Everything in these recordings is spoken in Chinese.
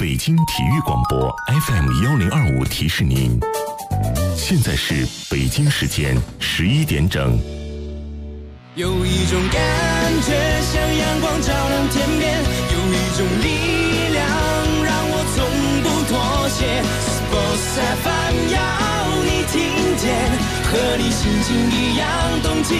北京体育广播 FM1025提示您，现在是北京时间11点整。 有一种感觉像阳光照亮天边，有一种力量让我从不妥协。Sports FM 要你听见，和你心情一样动起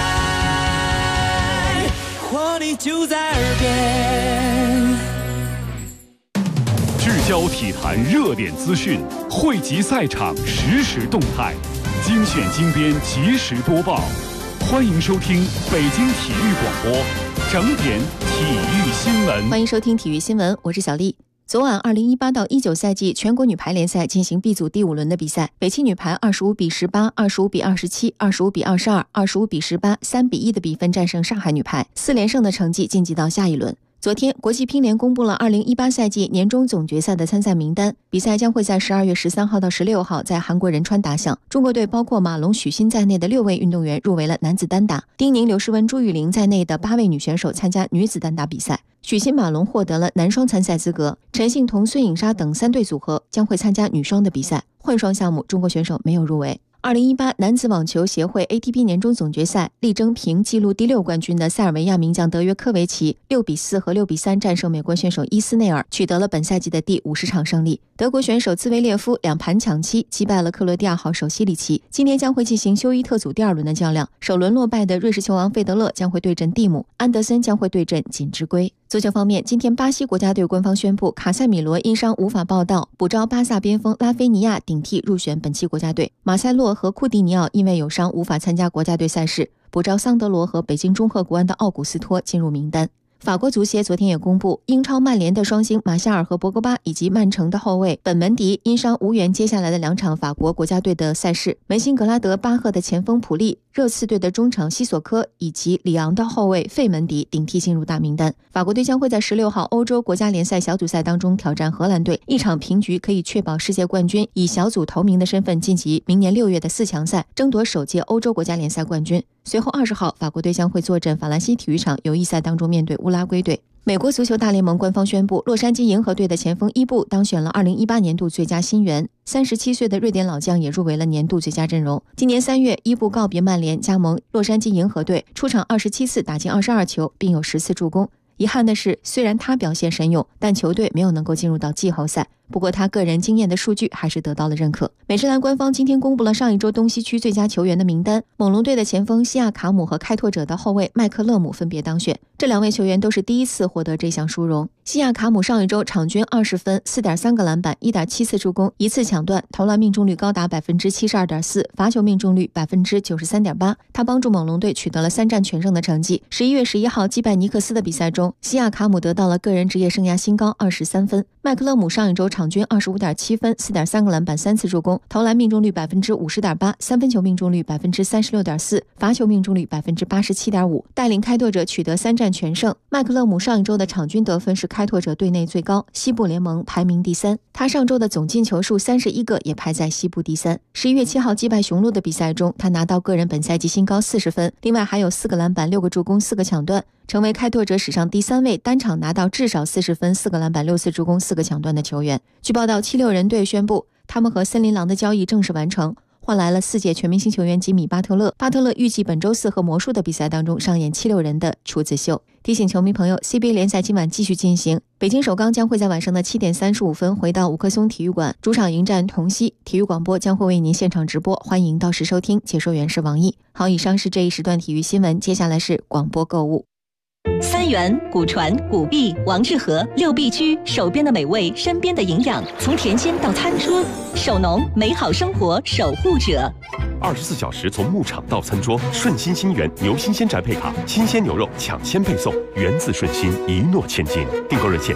来，活力就在耳边。 聚焦体坛热点资讯，汇集赛场实时动态，精选精编及时播报。欢迎收听北京体育广播整点体育新闻。 欢迎收听体育新闻，我是小丽。昨晚2018到19赛季全国女排联赛进行 B 组第5轮的比赛，北汽女排25比18、25比27、25比22、25比18、3比1的比分战胜上海女排，4连胜的成绩晋级到下一轮。昨天，国际乒联公布了2018赛季年终总决赛的参赛名单，比赛将会在12月13号到16号在韩国仁川打响。中国队包括马龙、许昕在内的6位运动员入围了男子单打，丁宁、刘诗雯、朱雨玲在内的8位女选手参加女子单打比赛。许昕、马龙获得了男双参赛资格，陈幸同、孙颖莎等3对组合将会参加女双的比赛。混双项目，中国选手没有入围。2018男子网球协会 ATP 年终总决赛，力争平纪录第6冠军的塞尔维亚名将德约科维奇6比4和6比3战胜美国选手伊斯内尔，取得了本赛季的第50场胜利。德国选手兹维列夫2盘抢七击败了克罗地亚好手西里奇。今天将会进行休伊特组第2轮的较量，首轮落败的瑞士球王费德勒将会对阵蒂姆，安德森将会对阵锦织圭。足球方面，今天巴西国家队官方宣布，卡塞米罗因伤无法报到，补招巴萨边锋拉菲尼亚顶替入选本期国家队。马塞洛和库蒂尼奥因为有伤无法参加国家队赛事，补招桑德罗和北京中赫国安的奥古斯托进入名单。法国足协昨天也公布，英超曼联的双星马夏尔和博格巴以及曼城的后卫本门迪因伤无缘接下来的2场法国国家队的赛事。门兴格拉德巴赫的前锋普利、热刺队的中场西索科以及里昂的后卫费门迪顶替进入大名单。法国队将会在16号欧洲国家联赛小组赛当中挑战荷兰队，一场平局可以确保世界冠军以小组头名的身份晋级明年6月的4强赛，争夺首届欧洲国家联赛冠军。随后20号，法国队将会坐镇法兰西体育场友谊赛当中面对乌拉圭队。美国足球大联盟官方宣布，洛杉矶银河队的前锋伊布当选了2018年度最佳新援，37岁的瑞典老将也入围了年度最佳阵容。今年3月，伊布告别曼联，加盟洛杉矶银河队，出场27次，打进22球，并有10次助攻。遗憾的是，虽然他表现神勇，但球队没有能够进入到季后赛。不过他个人惊艳的数据还是得到了认可。美职篮官方今天公布了上一周东西区最佳球员的名单，猛龙队的前锋西亚卡姆和开拓者的后卫麦克勒姆分别当选。这2位球员都是第一次获得这项殊荣。西亚卡姆上一周场均20分、4.3个篮板、1.7次助攻、1次抢断，投篮命中率高达 72.4%， 罚球命中率 93.8%。他帮助猛龙队取得了3战全胜的成绩。11月11号击败尼克斯的比赛中，西亚卡姆得到了个人职业生涯新高23分。麦克勒姆上一周场均25.7分、4.3个篮板、3次助攻，投篮命中率 50.8%， 三分球命中率 36.4%， 罚球命中率 87.5%， 带领开拓者取得3战全胜。麦克勒姆上一周的场均得分是开拓者队内最高，西部联盟排名第3。他上周的总进球数31个，也排在西部第3。11月7号击败雄鹿的比赛中，他拿到个人本赛季新高40分，另外还有4个篮板、6个助攻、4个抢断，成为开拓者史上第3位单场拿到至少40分、4个篮板、6次助攻、4个抢断的球员。据报道，76人队宣布他们和森林狼的交易正式完成，换来了4届全明星球员吉米·巴特勒。巴特勒预计本周4和魔术的比赛当中上演76人的处子秀。提醒球迷朋友， CBA 联赛今晚继续进行，北京首钢将会在晚上的7点35分回到五棵松体育馆主场迎战同曦，体育广播将会为您现场直播，欢迎到时收听。解说员是王毅。好，以上是这一时段体育新闻，接下来是广播购物。 三元、古传、古币、王致和6必居，手边的美味，身边的营养，从甜心到餐桌，手农美好生活守护者。 24小时从牧场到餐桌，顺心新源牛新鲜宅配卡，新鲜牛肉抢先配送，源自顺心，一诺千金。订购热线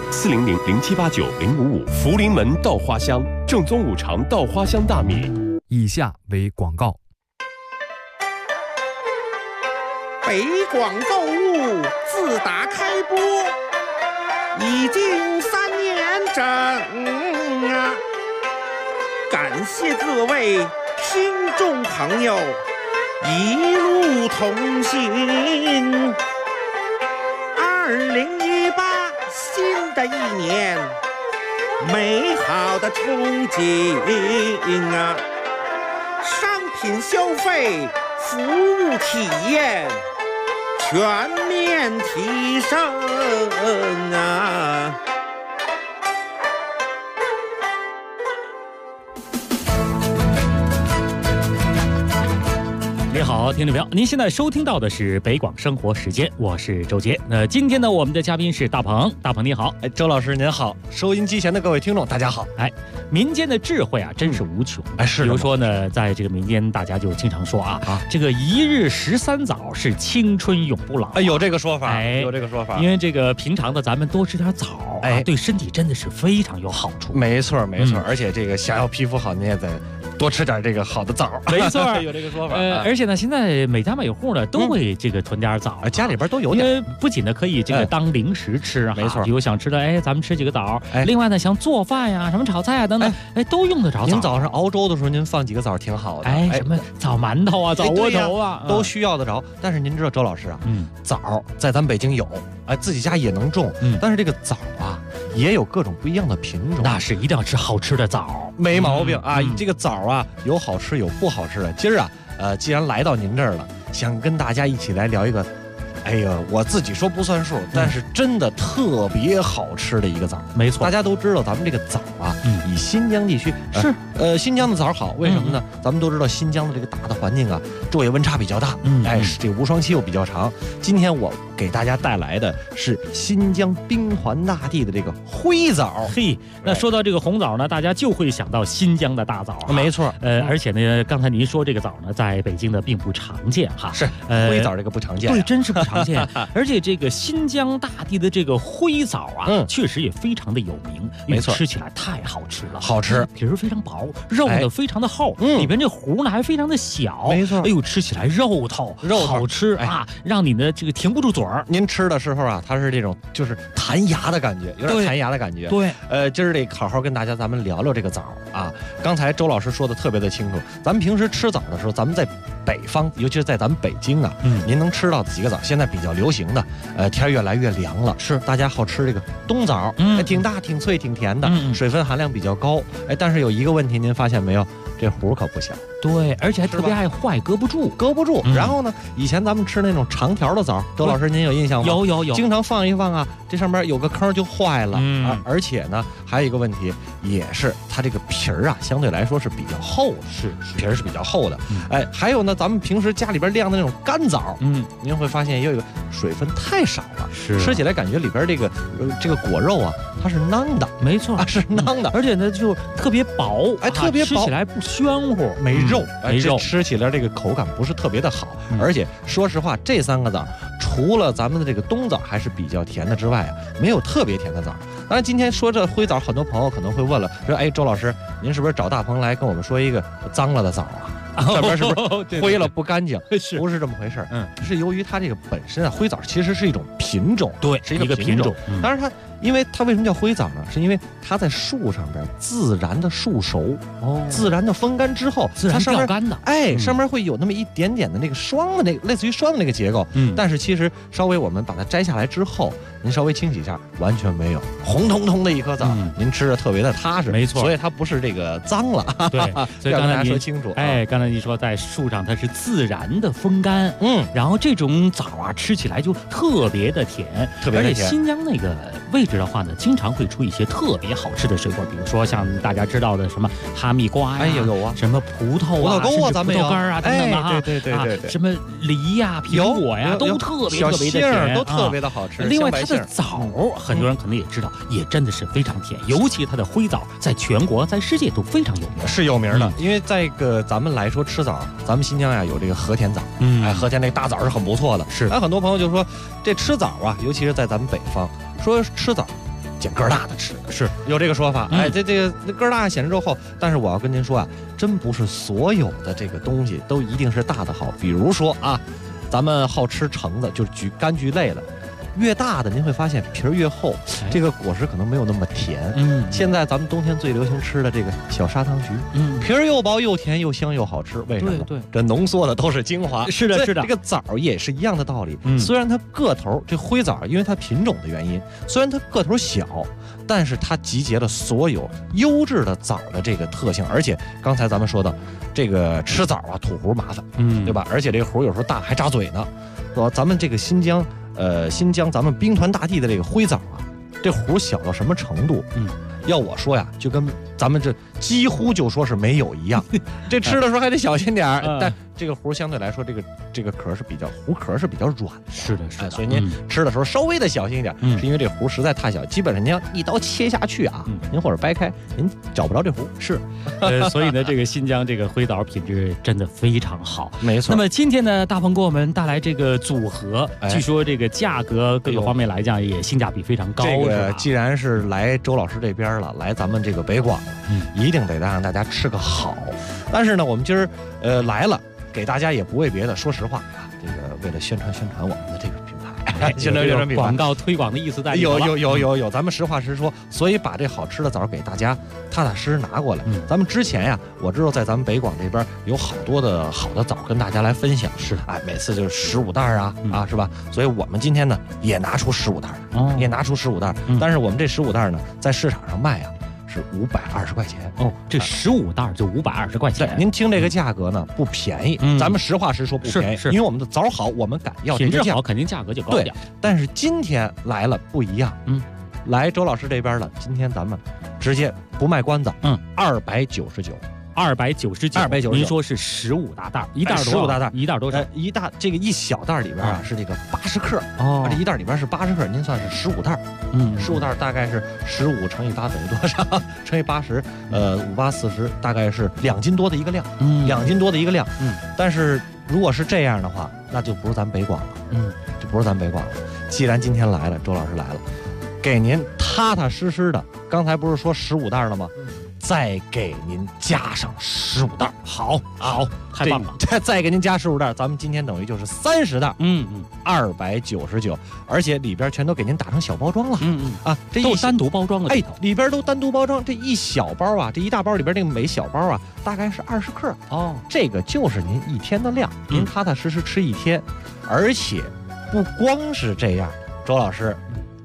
400-0789-055。福临门稻花香，正宗五常稻花香大米。 以下为广告。 北广购物自打开播已经3年整啊！感谢各位听众朋友一路同行。2018新的一年， 美好的憧憬啊！商品消费、服务体验全面提升啊！ 你好，听众朋友，您现在收听到的是北广生活时间，我是周杰。今天呢，我们的嘉宾是大鹏，大鹏你好。 周老师您好，收音机前的各位听众大家好。 民间的智慧啊，真是无穷。 是。 比如说呢，在这个民间，大家就经常说啊，这个一日13枣是青春永不老。 有这个说法，有这个说法。 因为这个平常的咱们多吃点枣，对身体真的是非常有好处。 没错，没错。而且这个想要皮肤好，你也得多吃点这个好的枣。 没错， 有这个说法。 而且呢，现在每家每户呢都会这个囤点枣， 家里边都有点。 因为不仅呢可以这个当零食吃没错。 比如想吃的，咱们吃几个枣。另外呢，像做饭呀、什么炒菜啊等等，都用得着枣。 您早上熬粥的时候，您放几个枣挺好的。 什么枣馒头啊、枣窝头啊， 都需要得着。但是您知道，周老师啊，枣在咱北京有，自己家也能种。但是这个枣啊，也有各种不一样的品种。 那是一定要吃好吃的枣， 没毛病啊。这个枣啊，有好吃有不好吃的。今儿啊，既然来到您这儿了，想跟大家一起来聊一个，我自己说不算数，但是真的特别好吃的一个枣。 没错， 大家都知道咱们这个枣啊，以新疆地区是新疆的枣好，为什么呢？咱们都知道新疆的这个大的环境啊，昼夜温差比较大，这个无霜期又比较长。今天我给大家带来的是新疆冰环大地的这个灰枣。 那说到这个红枣呢，大家就会想到新疆的大枣。 没错， 而且呢，刚才您说这个枣呢，在北京呢并不常见哈。 是，灰枣这个不常见。 对，真是不常见。而且这个新疆大地的这个灰枣啊，确实也非常的有名。 没错， 吃起来太好吃了， 好吃， 皮儿非常薄，肉呢非常的厚，里边这核呢还非常的小。 没错， 吃起来肉透好吃啊，让你呢这个停不住嘴儿。 您吃的时候啊，它是这种就是弹牙的感觉，有点弹牙的感觉。 对， 今儿得好好跟咱们聊聊这个枣啊。刚才周老师说的特别的清楚，咱们平时吃枣的时候，咱们在北方，尤其是在咱们北京啊，您能吃到几个枣？现在比较流行的，天越来越凉了， 是大家好吃这个冬枣，挺大、挺脆、挺甜的，水分含量比较高，但是有一个问题，您发现没有？这核可不小。 对，而且还特别爱坏，搁不住。 然后呢，以前咱们吃那种长条的枣，周老师您有印象吗？ 有， 经常放一放啊，这上面有个坑就坏了。而且呢，还有一个问题，也是它这个皮儿啊，相对来说是比较厚，皮儿是比较厚的。还有呢，咱们平时家里边晾的那种干枣，您会发现也有一个水分太少了，吃起来感觉里边这个果肉啊，它是囊的。 没错， 是囊的， 而且呢就特别薄， 特别薄， 吃起来不暄乎， 没肉， 吃起来这个口感不是特别的好。而且说实话，这3个枣除了咱们的这个冬枣还是比较甜的之外啊，没有特别甜的枣。当然，今天说这灰枣，很多朋友可能会问了，说周老师，您是不是找大鹏来跟我们说一个脏了的枣啊？上边是不是灰了不干净？不是这么回事。是由于它这个本身啊，灰枣其实是一种品种， 对， 是一个品种。当然因为它为什么叫灰枣呢？是因为它在树上边自然的树熟，自然的风干之后， 自然掉干的， 上面会有那么一点点的那个霜的那个类似于霜的那个结构。但是其实稍微我们把它摘下来之后，您稍微清洗一下，完全没有，红彤彤的一颗枣，您吃着特别的踏实。 没错， 所以它不是这个脏了。 对，所以刚才大家说清楚。 刚才你说在树上它是自然的风干，然后这种枣啊吃起来就特别的甜， 特别的甜。 而且新疆那个位置的话呢，经常会出一些特别好吃的水果，比如说像大家知道的什么哈密瓜呀， 有啊， 什么葡萄啊， 葡萄干啊等等的哈， 对， 什么梨呀、苹果呀，都特别的甜， 都特别的好吃。 另外，它的枣，很多人可能也知道，也真的是非常甜，尤其它的灰枣，在全国、在世界都非常有名， 是有名的。因为在咱们来说吃枣，咱们新疆呀有这个和田枣，和田那个大枣是很不错的。 是， 很多朋友就说这吃枣啊，尤其是在咱们北方，说吃枣捡个儿大的吃， 是有这个说法。这个个儿大显示肉厚，但是我要跟您说啊，真不是所有的这个东西都一定是大的好。比如说啊，咱们好吃橙子，就是柑橘类的， 越大的您会发现皮儿越厚，这个果实可能没有那么甜。现在咱们冬天最流行吃的这个小砂糖橘，皮儿又薄又甜又香又好吃，为什么？ 对， 这浓缩的都是精华。 是的，是的。 这个枣也是一样的道理。虽然它个头，这灰枣因为它品种的原因，虽然它个头小，但是它集结了所有优质的枣的这个特性。而且刚才咱们说的，这个吃枣啊吐核麻烦，对吧？而且这个核有时候大还扎嘴呢。咱们这个新疆咱们兵团大地的这个灰枣啊，这核小到什么程度？要我说呀，就跟咱们这几乎就说是没有一样。这吃的时候还得小心点儿，但这个核相对来说，这个壳是比较核壳是比较软的。 是的，是的。 所以您吃的时候稍微的小心一点，是因为这核实在太小，基本上您要一刀切下去啊，您或者掰开，您找不着这核。 是，所以呢，这个新疆这个灰枣品质真的非常好。 没错。 那么今天呢，大鹏给我们带来这个组合，据说这个价格各个方面来讲也性价比非常高。 这个既然是来周老师这边了，来咱们这个北广，一定得让大家吃个好。但是呢，我们今儿来了，给大家也不为别的，说实话啊，这个为了宣传我们的这个品牌，宣传品牌， 广告推广的意思在里头。 有，咱们实话实说，所以把这好吃的枣给大家踏踏实实拿过来。咱们之前呀，我知道在咱们北广这边有好多的好的枣跟大家来分享， 是每次就是15袋啊，是吧？所以我们今天呢也拿出15袋，也拿出15袋，但是我们这15袋呢，在市场上卖啊。是520块钱这15袋就520块钱。 您听这个价格呢不便宜，咱们实话实说不便宜， 是因为我们的枣好，我们敢要这个价， 品质好肯定价格就高点。 但是今天来了不一样，来周老师这边了，今天咱们直接不卖关子，299。299， 您说是15大袋，一袋 15大袋， 一袋多少？ 这个一小袋里边啊是这个80克，这一袋里边是80克，您算是15袋，15袋大概是15乘以8等于多少？乘以80，5、8、40，大概是2斤多的一个量，2斤多的一个量。但是如果是这样的话，那就不是咱北广了，就不是咱北广了。既然今天来了，周老师来了，给您踏踏实实的，刚才不是说15袋了吗？再给您加上15袋，好， 太棒了！ 再给您加15袋，咱们今天等于就是30袋，299，而且里边全都给您打成小包装了，这都单独包装了， 里边都单独包装。这一小包啊，这一大包里边这个每小包啊，大概是20克这个就是您一天的量，您踏踏实实吃一天，而且不光是这样，周老师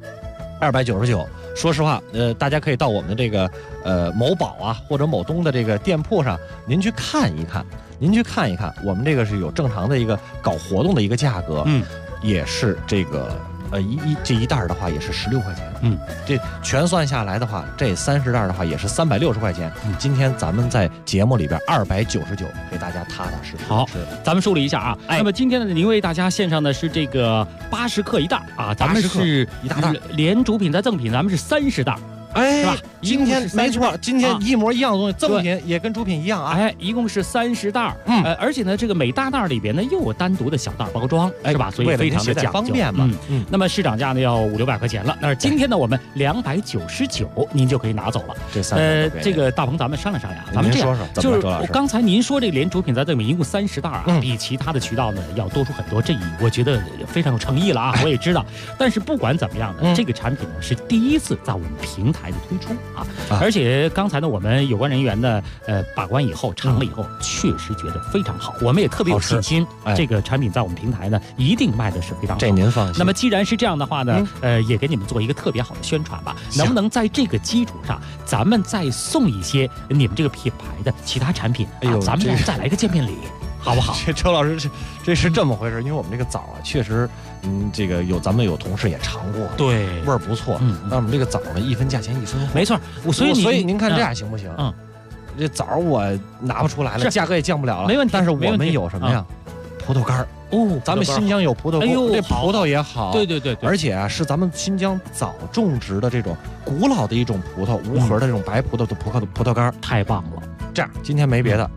，299。说实话，大家可以到我们的这个某宝啊或者某东的这个店铺上，您去看一看，我们这个是有正常的一个搞活动的一个价格，也是这个这一袋的话也是16块钱，这全算下来的话，这30袋的话也是360块钱。今天咱们在节目里边299给大家踏踏实实。 好，咱们梳理一下啊。那么今天呢，您为大家献上的是这个80克一袋啊，咱们是一大袋， 连主品再赠品，咱们是30袋。是吧？ 今天没错，今天一模一样的东西，赠品也跟主品一样啊。 一共是30袋，而且呢，这个每大袋里边呢又有单独的小袋包装，是吧？所以非常的讲究， 方便嘛。 那么市场价呢要500-600块钱了，但是今天呢我们299，您就可以拿走了。这个大鹏，咱们商量商量，咱们这样就是刚才您说这个连主品再赠品一共30袋啊，比其他的渠道呢要多出很多，这我觉得非常有诚意了啊。我也知道，但是不管怎么样呢，这个产品呢是第一次在我们平台的推出啊，而且刚才呢，我们有关人员呢，把关以后尝了以后，确实觉得非常好，我们也特别有信心，这个产品在我们平台呢，一定卖的是非常好。 这您放心。 那么既然是这样的话呢，也给你们做一个特别好的宣传吧，能不能在这个基础上，咱们再送一些你们这个品牌的其他产品？咱们再来一个见面礼。好不好？ 周老师，这是这么回事，因为我们这个枣啊，确实，这个咱们有同事也尝过， 对， 味儿不错。那我们这个枣呢，一分价钱一分货， 没错。所以您看这样行不行？这枣我拿不出来了，价格也降不了了， 没问题。 但是我们有什么呀？葡萄干咱们新疆有葡萄干，这葡萄也好， 对， 而且啊，是咱们新疆早种植的这种古老的一种葡萄，无核的这种白葡萄的葡萄干， 太棒了。 这样，今天没别的。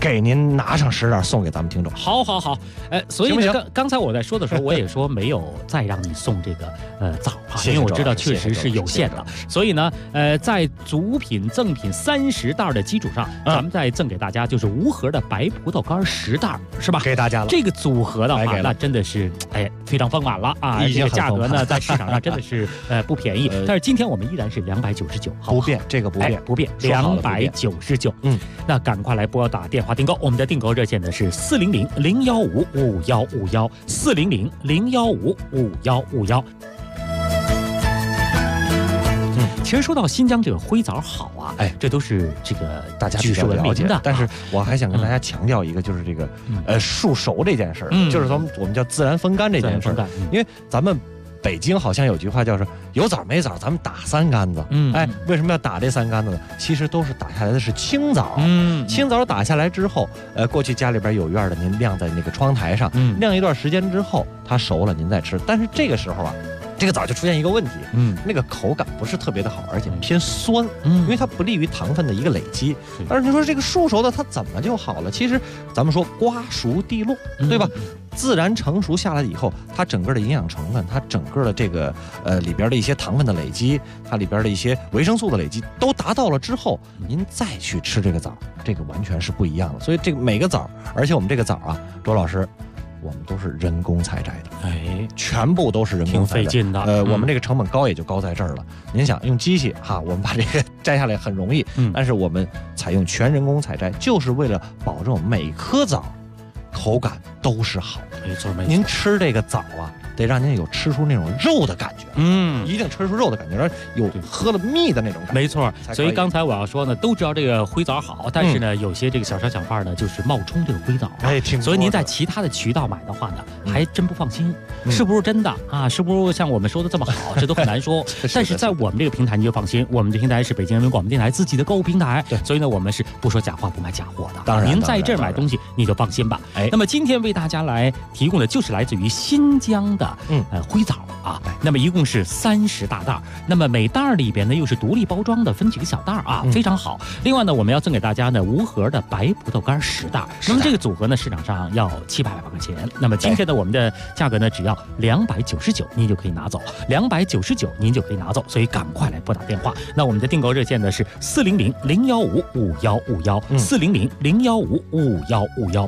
给您拿上10袋送给咱们听众。 好，所以呢，刚才我在说的时候，我也说没有再让你送这个枣啊，因为我知道确实是有限的。所以呢，在主品赠品30袋的基础上，咱们再赠给大家就是无核的白葡萄干10袋，是吧？ 给大家了。 这个组合的话，那真的是非常丰满了啊！这个价格呢，在市场上真的是不便宜。但是今天我们依然是299， 不变，这个不变， 不变，299。那赶快来拨打电话订购，我们的订购热线呢是400-015-5151，400-015-5151。其实说到新疆这个灰枣好啊，这都是这个大家举世闻名的。 但是我还想跟大家强调一个，就是这个树熟这件事儿，就是我们叫自然风干这件事儿。因为咱们北京好像有句话叫是有枣没枣，咱们打3竿子。为什么要打这3竿子呢？其实都是打下来的是青枣。青枣打下来之后，过去家里边有院的，您晾在那个窗台上，晾一段时间之后，它熟了您再吃。但是这个时候啊，这个枣就出现一个问题，那个口感不是特别的好，而且偏酸，因为它不利于糖分的一个累积。但是你说这个树熟的它怎么就好了？其实咱们说瓜熟蒂落，对吧？自然成熟下来以后，它整个的营养成分，它整个的这个里边的一些糖分的累积，它里边的一些维生素的累积都达到了之后，您再去吃这个枣，这个完全是不一样的。所以这个每个枣，而且我们这个枣啊，周老师，我们都是人工采摘的，全部都是人工采摘， 挺费劲的。 我们这个成本高也就高在这儿了。您想用机器哈，我们把这个摘下来很容易，但是我们采用全人工采摘，就是为了保证每颗枣口感都是好的。 没错。 您吃这个枣啊，得让您有吃出那种肉的感觉，一定吃出肉的感觉，然后有喝了蜜的那种感觉。 没错。所以刚才我要说呢，都知道这个灰枣好，但是呢，有些这个小商小贩呢，就是冒充这个灰枣。所以您在其他的渠道买的话呢，还真不放心，是不是真的啊？是不是像我们说的这么好？这都很难说。但是在我们这个平台你就放心，我们的平台是北京人民广播电台自己的购物平台，所以呢，我们是不说假话，不卖假货的。 当然， 您在这儿买东西你就放心吧。那么今天为大家来提供的就是来自于新疆的灰枣啊，那么一共是30大袋，那么每袋里边呢又是独立包装的，分几个小袋啊，非常好。另外呢，我们要赠给大家呢无核的白葡萄干10袋，那么这个组合呢市场上要700来块钱，那么今天呢我们的价格呢只要299，您就可以拿走，299您就可以拿走，所以赶快来拨打电话。那我们的订购热线呢是400-015-5151，400-015-5151。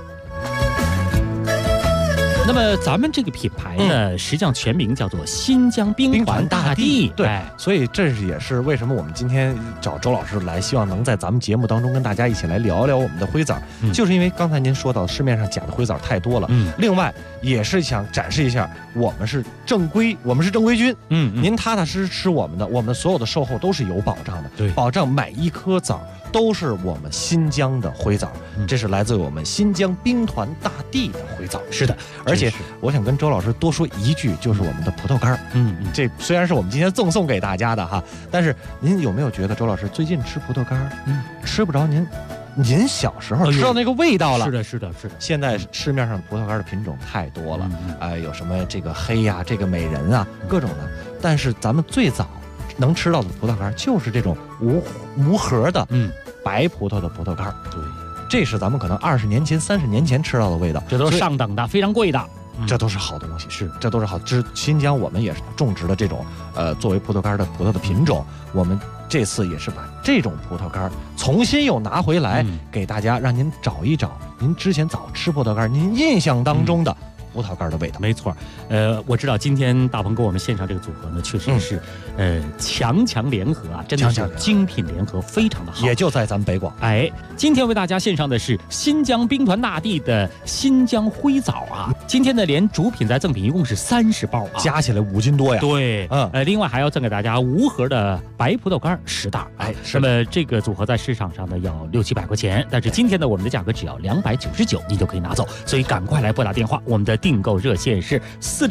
那么咱们这个品牌呢，实际上全名叫做新疆兵团大地。 对，所以这也是为什么我们今天找周老师来，希望能在咱们节目当中跟大家一起来聊聊我们的灰枣，就是因为刚才您说到市面上假的灰枣太多了，另外也是想展示一下我们是正规军，您踏踏实实吃我们的，我们所有的售后都是有保障的，保障每一颗枣都是我们新疆的灰枣，这是来自我们新疆兵团大地的灰枣。 是的， 而且我想跟周老师多说一句，就是我们的葡萄干。这虽然是我们今天赠送给大家的哈，但是您有没有觉得周老师最近吃葡萄干，吃不着您小时候知道那个味道了？ 是的。 现在市面上葡萄干的品种太多了，有什么这个黑呀，这个美人啊，各种的。但是咱们最早能吃到的葡萄干就是这种无核的白葡萄的葡萄干。 对， 这是咱们可能20年前、30年前吃到的味道， 这都是上等的，非常贵的。 这都是好东西，这都是好。新疆我们也是种植的这种作为葡萄干的葡萄的品种，我们这次也是把这种葡萄干重新又拿回来，给大家让您找一找您之前早吃葡萄干您印象当中的葡萄干的味道。 没错，我知道今天大鹏给我们献上这个组合呢，确实是强联合啊，真的是精品联合，非常的好。 也就在咱们北广。 今天为大家献上的是新疆兵团大地的新疆灰枣啊，今天的连主品再赠品一共是30包啊， 加起来5斤多呀。 对，另外还要赠给大家无核的白葡萄干10袋。那么这个组合在市场上呢要600-700块钱，但是今天呢我们的价格只要299，你就可以拿走，所以赶快来拨打电话，我们的订购热线是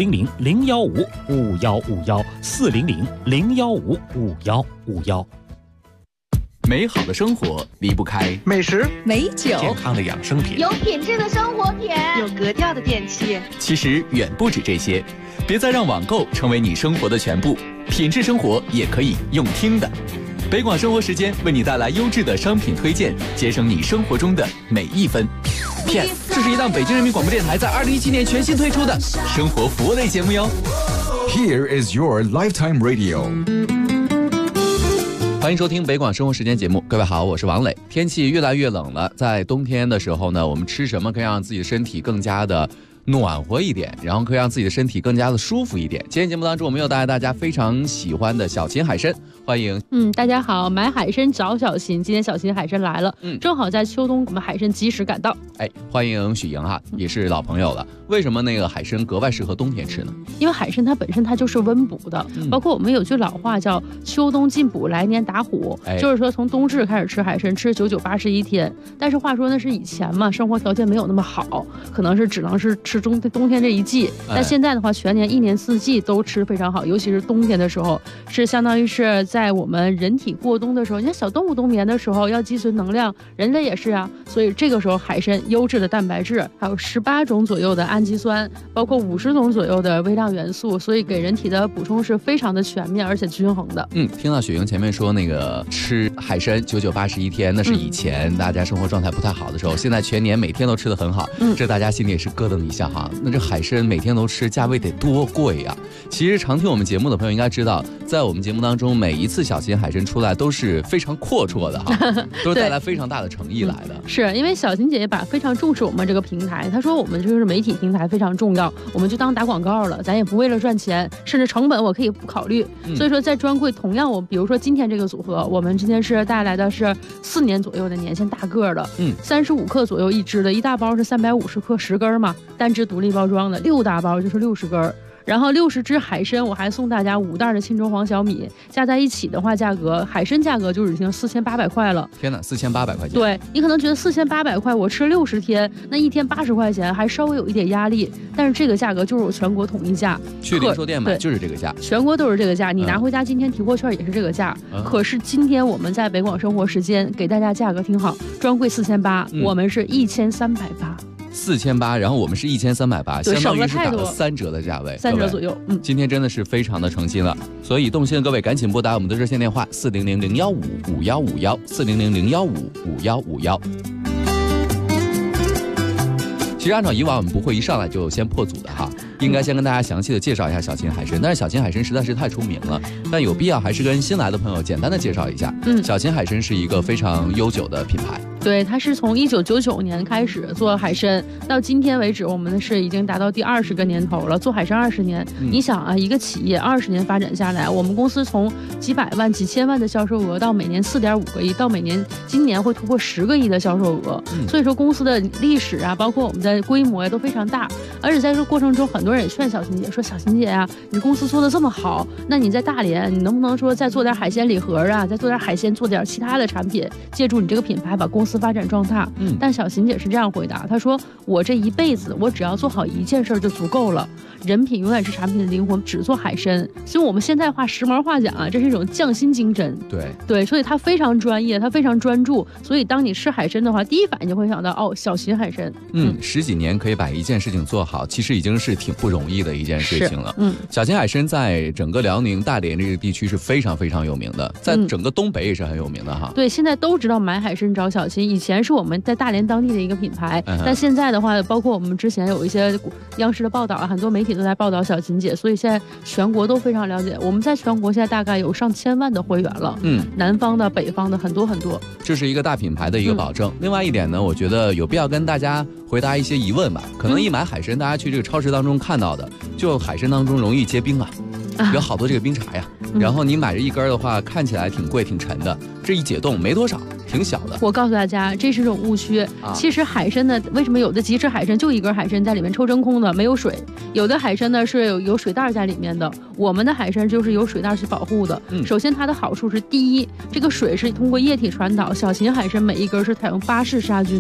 400-015-5151，400-015-5151。 美好的生活离不开美食、 美酒、 健康的养生品、 有品质的生活品、 有格调的电器。 其实远不止这些，别再让网购成为你生活的全部，品质生活也可以用听的。 北广生活时间为你带来优质的商品推荐，节省你生活中的每一分。PS， 这是一档北京人民广播电台在2017年全新推出的生活服务类节目哟。 Here is your lifetime radio。 欢迎收听北广生活时间节目，各位好，我是王磊。天气越来越冷了，在冬天的时候呢，我们吃什么可以让自己的身体更加的暖和一点，然后可以让自己的身体更加的舒服一点。今天节目当中，我们又带来大家非常喜欢的小秦海参，欢迎。 大家好，买海参找小秦，今天小秦海参来了，正好在秋冬我们海参及时赶到。 欢迎许莹哈，也是老朋友了。为什么那个海参格外适合冬天吃呢？ 因为海参它本身它就是温补的，包括我们有句老话叫秋冬进补，来年打虎，就是说从冬至开始吃海参，吃99、81天。但是话说那是以前嘛，生活条件没有那么好，可能是只能是吃冬天这一季。但现在的话，全年1年4季都吃非常好，尤其是冬天的时候，是相当于是在我们人体过冬的时候，你看小动物冬眠的时候要积存能量，人类也是啊，所以这个时候海参优质的蛋白质，还有18种左右的氨基酸，包括50种左右的微量元素，所以给人体的补充是非常的全面而且均衡的。 听到雪莹前面说那个吃海参99、81天，那是以前大家生活状态不太好的时候，现在全年每天都吃得很好，这大家心里也是咯噔一下哈。那这海参每天都吃，价位得多贵呀！其实常听我们节目的朋友应该知道，在我们节目当中，每一次小秦海参出来都是非常阔绰的哈，都是带来非常大的诚意来的。 是因为小秦姐姐非常重视我们这个平台，她说我们就是媒体平台非常重要，我们就当打广告了，咱也不为了赚钱，甚至成本我可以不考虑。所以说在专柜同样我比如说今天这个组合，我们今天是带来的是4年左右的年限大个的，35克左右一支的，一大包是350克10根嘛，单支独立包装的，6大包就是60根。然后60只海参，我还送大家5袋的沁中黄小米，加在一起的话，海参价格就已经4800块了。 天哪，4800块钱！ 对，你可能觉得4800块，我吃60天，那一天80块钱，还稍微有一点压力。但是这个价格就是我全国统一价， 去零售店买就是这个价， 全国都是这个价。你拿回家今天提货券也是这个价。可是今天我们在北广生活时间给大家价格挺好，专柜4800，我们是1380。 4800，然后我们是1380，相当于是打了3折的价位 ，3折左右。 今天真的是非常的诚心了，所以动心的各位赶紧拨打我们的热线电话400-015-5151，400-015-5151。其实按照以往我们不会一上来就先破组的哈，应该先跟大家详细的介绍一下小秦海参，但是小秦海参实在是太出名了，但有必要还是跟新来的朋友简单的介绍一下。小秦海参是一个非常悠久的品牌。 对，它是从1999年开始做海参，到今天为止，我们是已经达到第20个年头了，做海参20年。你想啊，一个企业20年发展下来，我们公司从几百万、几千万的销售额，到每年4.5个亿，到今年会突破10个亿的销售额。所以说公司的历史啊，包括我们的规模呀，都非常大。而且在这个过程中，很多人也劝小秦姐说：“小秦姐啊，你公司做的这么好，那你在大连，你能不能说再做点海鲜礼盒啊，再做点海鲜，做点其他的产品，借助你这个品牌把公司发展壮大？”但小秦姐是这样回答，她说：“我这一辈子，我只要做好一件事就足够了。人品永远是产品的灵魂，只做海参。所以我们现在话时髦话讲啊，这是一种匠心精神。对，所以他非常专业，他非常专注。所以当你吃海参的话，第一反应就会想到小秦海参。 10几年可以把一件事情做好，其实已经是挺不容易的一件事情了。小秦海参在整个辽宁大连这个地区是非常非常有名的，在整个东北也是很有名的哈。 对，现在都知道买海参找小秦，以前是我们在大连当地的一个品牌，但现在的话，包括我们之前有一些央视的报道啊，很多媒体都在报道小秦姐，所以现在全国都非常了解。我们在全国现在大概有上千万的会员了，南方的、北方的很多很多， 这是一个大品牌的一个保证。另外一点呢，我觉得有必要跟大家回答一些疑问吧。可能一买海参，大家去这个超市当中看到的，就海参当中容易结冰啊，有好多这个冰碴呀，然后你买这一根的话，看起来挺贵挺沉的，这一解冻没多少，挺小的。 我告诉大家，这是种误区。其实海参呢，为什么有的即食海参就一根海参在里面抽真空的，没有水；有的海参呢是有水袋在里面的。我们的海参就是有水袋去保护的。首先它的好处是，第一，这个水是通过液体传导。小秦海参每一根是采用巴氏杀菌的，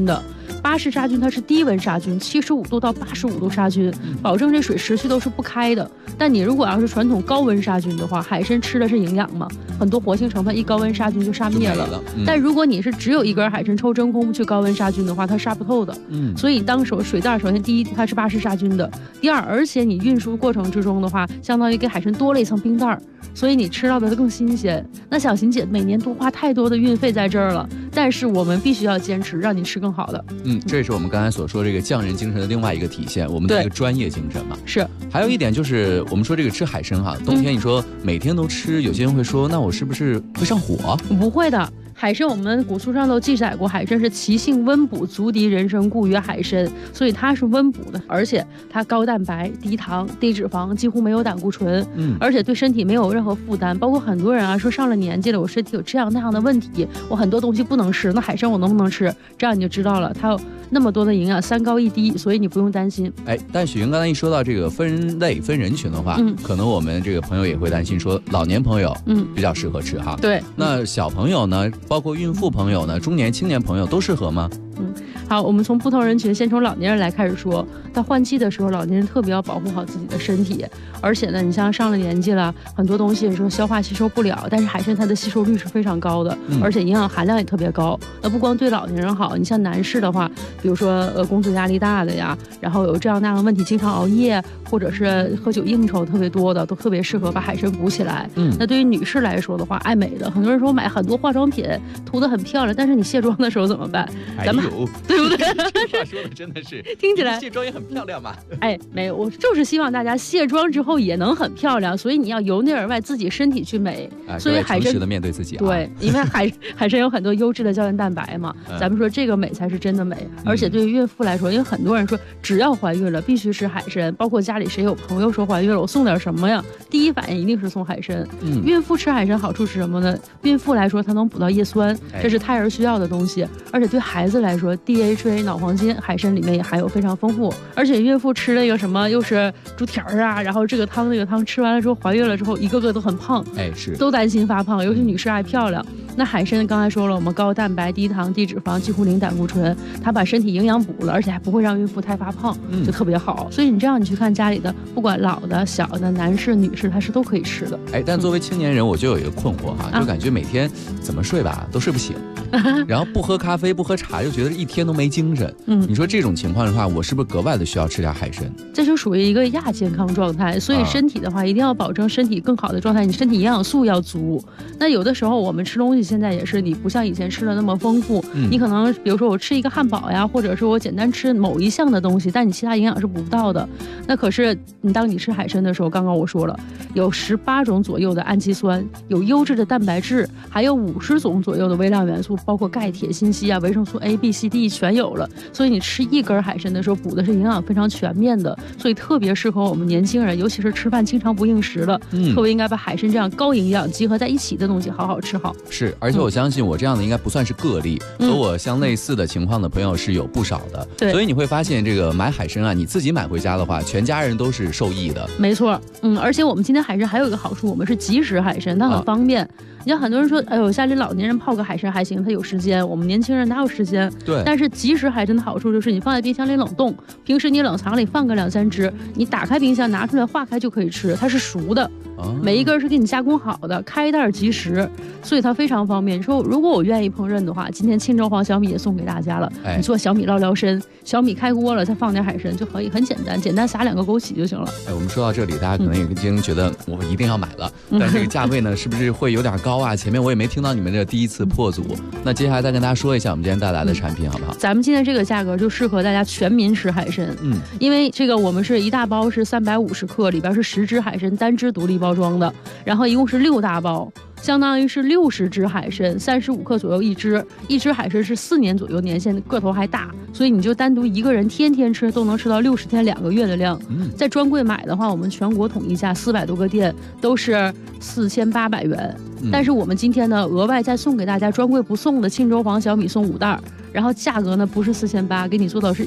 巴氏杀菌它是低温杀菌，75度到85度杀菌，保证这水持续都是不开的。但你如果要是传统高温杀菌的话，海参吃的是营养嘛，很多活性成分一高温杀菌就杀灭了。但如果你是只有一根海参抽真空去高温杀菌的话，它杀不透的。所以当水袋首先第一它是巴氏杀菌的，第二而且你运输过程之中的话，相当于给海参多了一层冰袋，所以你吃到的更新鲜。那小琴姐每年都花太多的运费在这儿了，但是我们必须要坚持，让你吃更好的。 这也是我们刚才所说这个匠人精神的另外一个体现，我们的这个专业精神嘛。 是。 还有一点就是我们说这个吃海参哈，冬天你说每天都吃，有些人会说那我是不是会上火？ 不会的。海参我们古书上都记载过，海参是其性温补，足敌人参，故曰海参，所以它是温补的，而且它高蛋白、低糖、低脂肪，几乎没有胆固醇，而且对身体没有任何负担。包括很多人啊说上了年纪了，我身体有这样那样的问题，我很多东西不能吃，那海参我能不能吃？这样你就知道了，它有那么多的营养，3高1低，所以你不用担心。 但许云刚才一说到这个分类分人群的话，可能我们这个朋友也会担心说，老年朋友比较适合吃哈。 对， 那小朋友呢，包括孕妇朋友呢，中年青年朋友都适合吗？ 好，我们从不同人群，先从老年人来开始说。到换季的时候，老年人特别要保护好自己的身体，而且呢，你像上了年纪了，很多东西说消化吸收不了，但是海参它的吸收率是非常高的，而且营养含量也特别高。那不光对老年人好，你像男士的话，比如说工作压力大的呀，然后有这样那样的问题，经常熬夜或者是喝酒应酬特别多的，都特别适合把海参补起来。那对于女士来说的话，爱美的，很多人说买很多化妆品涂得很漂亮，但是你卸妆的时候怎么办？咱们对不对？ 这话说的真的是听起来卸妆也很漂亮嘛。 没有，我就是希望大家卸妆之后也能很漂亮，所以你要由内而外自己身体去美。 所以海参诚实的面对自己。 对，因为海参有很多优质的胶原蛋白嘛，咱们说这个美才是真的美。而且对于孕妇来说，因为很多人说只要怀孕了必须吃海参，包括家里谁有朋友说怀孕了，我送点什么呀？第一反应一定是送海参。孕妇吃海参好处是什么呢？孕妇来说，它能补到叶酸，这是胎儿需要的东西。而且对孩子来说 ，DHA 脑黄金海参里面也含有非常丰富。而且孕妇吃了一个什么，又是猪蹄儿啊，然后这个汤那个汤，吃完了之后怀孕了之后，一个个都很胖， 是都担心发胖，尤其女士爱漂亮。那海参刚才说了，我们高蛋白、低糖、低脂肪，几乎零胆固醇，它把身体营养补了，而且还不会让孕妇太发胖，就特别好。所以你这样你去看家里的，不管老的、小的、男士、女士，它是都可以吃的。 但作为青年人，我就有一个困惑哈，就感觉每天怎么睡吧都睡不醒，然后不喝咖啡、不喝茶，就觉得一天都没精神。你说这种情况的话，我是不是格外的需要吃点海参？ 这就属于一个亚健康状态，所以身体的话一定要保证身体更好的状态，你身体营养素要足。那有的时候我们吃东西现在也是，你不像以前吃的那么丰富，你可能比如说我吃一个汉堡呀，或者是我简单吃某一项的东西，但你其他营养是补不到的。那可是当你吃海参的时候，刚刚我说了，有18种左右的氨基酸，有优质的蛋白质，还有50种左右的微量元素，包括钙、铁、锌、硒啊，维生素 A、B、C、D 全有了。所以你吃一根海参的时候，补的是营养非常全面的，所以特别适合我们年轻人，尤其是吃饭经常不应时的，特别应该把海参这样高营养集合在一起的东西好好吃好。 是，而且我相信我这样的应该不算是个例，和我相类似的情况的朋友是有不少的。 对， 所以你会发现这个买海参啊，你自己买回家的话，全家人都是受益的。 没错，而且我们今天海参还有一个好处，我们是即食海参，它很方便。你像很多人说，哎呦，家里老年人泡个海参还行，他有时间，我们年轻人哪有时间？ 对。 但是即食海参的好处就是，你放在冰箱里冷冻，平时你冷藏里放个2、3只，你打开冰箱拿出来化开就可以吃，它是熟的，每一根是给你加工好的，开袋即食，所以它非常方便。你说如果我愿意烹饪的话，今天清粥黄小米也送给大家了。你做小米捞捞参，小米开锅了，再放点海参就可以，很简单，简单撒2个枸杞就行了。 我们说到这里，大家可能已经觉得我一定要买了，但这个价位呢，是不是会有点高啊？前面我也没听到你们这第一次破组，那接下来再跟大家说一下我们今天带来的产品好不好？ 咱们今天这个价格就适合大家全民吃海参，因为这个我们是一大包是350克，里边是10只海参单只独立包装的，然后一共是6大包。相当于是60只海参，35克左右一只，一只海参是4年左右年限，个头还大，所以你就单独一个人天天吃都能吃到60天2个月的量。在专柜买的话，我们全国统一价400多个店都是4800元，但是我们今天呢额外再送给大家专柜不送的庆州黄小米送5袋，然后价格呢不是4800，给你做到是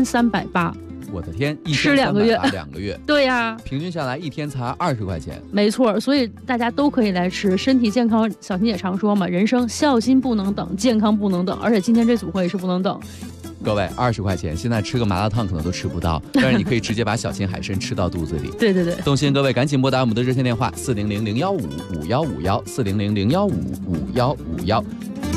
1380。 我的天， 吃2个月 ，2个月， 对呀， 平均下来一天才20块钱， 没错，所以大家都可以来吃，身体健康。小琴也常说嘛，人生孝心不能等，健康不能等，而且今天这组合也是不能等。 各位20块钱，现在吃个麻辣烫可能都吃不到，但是你可以直接把小秦海参吃到肚子里。 对对对， 动心各位赶紧拨打我们的热线电话400-015-5151，400-015-5151。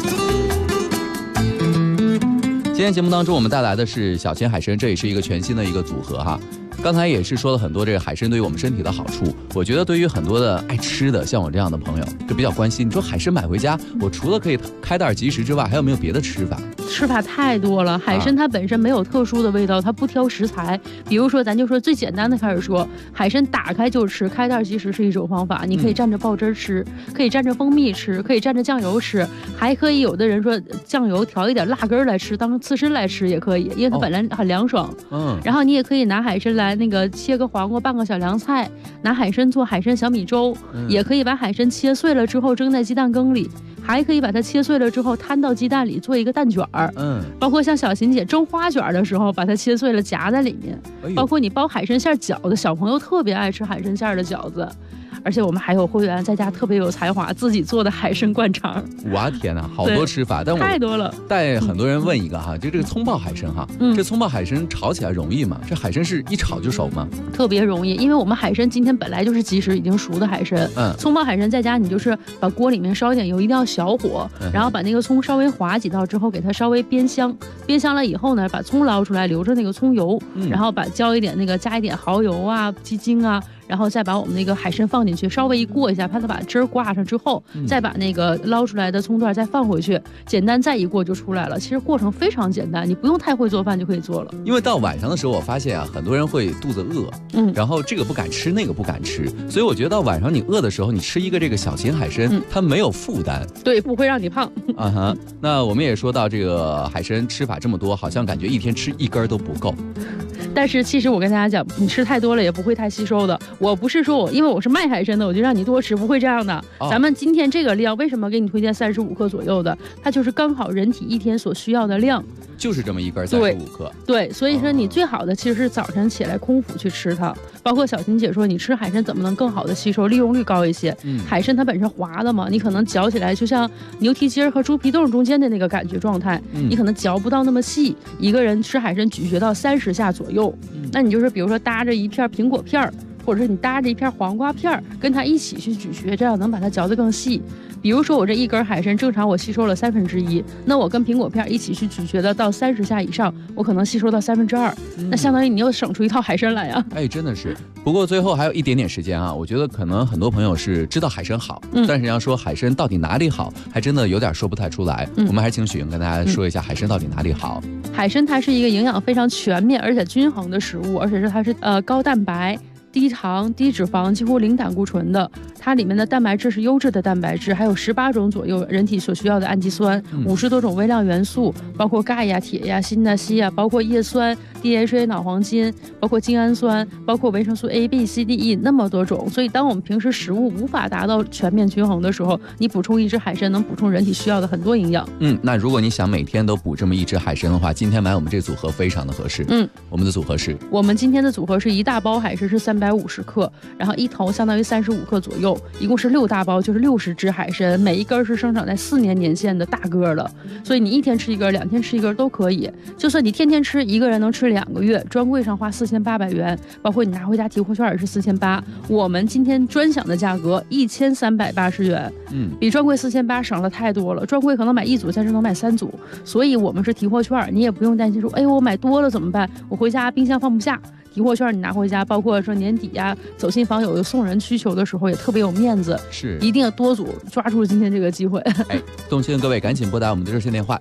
今天节目当中，我们带来的是小秦海参，这也是一个全新的一个组合哈。刚才也是说了很多这个海参对于我们身体的好处，我觉得对于很多的爱吃的，像我这样的朋友就比较关心。你说海参买回家，我除了可以开袋即食之外，还有没有别的吃法？ 吃法太多了。海参它本身没有特殊的味道，它不挑食材。比如说，咱就说最简单的开始说，海参打开就吃，开袋即食是一种方法。你可以蘸着爆汁吃，可以蘸着蜂蜜吃，可以蘸着酱油吃，还可以有的人说酱油调一点辣根来吃，当刺身来吃也可以，因为它本来很凉爽。然后你也可以拿海参来那个切个黄瓜拌个小凉菜，拿海参做海参小米粥，也可以把海参切碎了之后蒸在鸡蛋羹里，还可以把它切碎了之后摊到鸡蛋里做一个蛋卷儿。包括像小秦姐蒸花卷的时候，把它切碎了夹在里面。包括你包海参馅饺子，小朋友特别爱吃海参馅的饺子。而且我们还有会员在家特别有才华，自己做的海参灌肠。 哇天哪，好多吃法，但我太多了。 带很多人问一个哈，就这个葱爆海参哈，这葱爆海参炒起来容易吗？这海参是一炒就熟吗？ 特别容易，因为我们海参今天本来就是即使已经熟的海参。葱爆海参在家你就是把锅里面烧一点油，一定要小火，然后把那个葱稍微划几道之后，给它稍微煸香，煸香了以后呢，把葱捞出来，留着那个葱油，然后加一点蚝油啊、鸡精啊。然后再把我们那个海参放进去，稍微一过一下，怕它把汁儿挂上之后，再把那个捞出来的葱段再放回去，简单再一过就出来了。其实过程非常简单，你不用太会做饭就可以做了。 因为到晚上的时候，我发现啊，很多人会肚子饿，然后这个不敢吃，那个不敢吃，所以我觉得到晚上你饿的时候，你吃一个这个小秦海参，它没有负担， 对，不会让你胖。 那我们也说到这个海参吃法这么多，好像感觉一天吃一根都不够。 但是其实我跟大家讲，你吃太多了也不会太吸收的。我不是说因为我是卖海参的，我就让你多吃，不会这样的。咱们今天这个量，为什么给你推荐35克左右的？它就是刚好人体一天所需要的量。 就是这么一根35克。 对，所以说你最好的其实是早晨起来空腹去吃它。包括小秦姐说，你吃海参怎么能更好的吸收，利用率高一些？海参它本身滑的嘛，你可能嚼起来就像牛蹄筋和猪皮冻中间的那个感觉状态，你可能嚼不到那么细。一个人吃海参咀嚼到30下左右，那你就是比如说搭着一片苹果片儿，或者是你搭着一片黄瓜片儿，跟它一起去咀嚼，这样能把它嚼得更细。比如说我这一根海参正常我吸收了1/3，那我跟苹果片一起去咀嚼的到30下以上，我可能吸收到2/3，那相当于你又省出一套海参来啊！ 哎，真的是。不过最后还有一点点时间啊，我觉得可能很多朋友是知道海参好，但是要说海参到底哪里好，还真的有点说不太出来。我们还是请许莹跟大家说一下海参到底哪里好。 海参它是一个营养非常全面而且均衡的食物，而且它是高蛋白、低糖、低脂肪，几乎零胆固醇的。它里面的蛋白质是优质的蛋白质，还有18种左右人体所需要的氨基酸，50多种微量元素，包括钙呀、铁呀、锌呐、硒呀，包括叶酸、DHA 脑黄金，包括精氨酸，包括维生素 A、B、C、D、E 那么多种。所以当我们平时食物无法达到全面均衡的时候，你补充一只海参能补充人体需要的很多营养。 那如果你想每天都补这么一只海参的话，今天买我们这组合非常的合适。我们的组合是， 我们今天的组合是一大包海参是350克，然后一头相当于35克左右，一共是6大包，就是60只海参，每一根是生长在4年年限的大个的，所以你1天吃一根，2天吃一根都可以。就算你天天吃，一个人能吃2个月，专柜上花4800元，包括你拿回家提货券也是4800，我们今天专享的价格1380元，比专柜4800省了太多了。专柜可能买1组，但是能买3组，所以我们是提货券，你也不用担心说，哎，我买多了怎么办？我回家冰箱放不下。提货券你拿回家，包括说年底呀、走亲访友有送人需求的时候，也特别有面子。 是， 一定要多组，抓住今天这个机会。 哎，动心的各位赶紧拨打我们的热线电话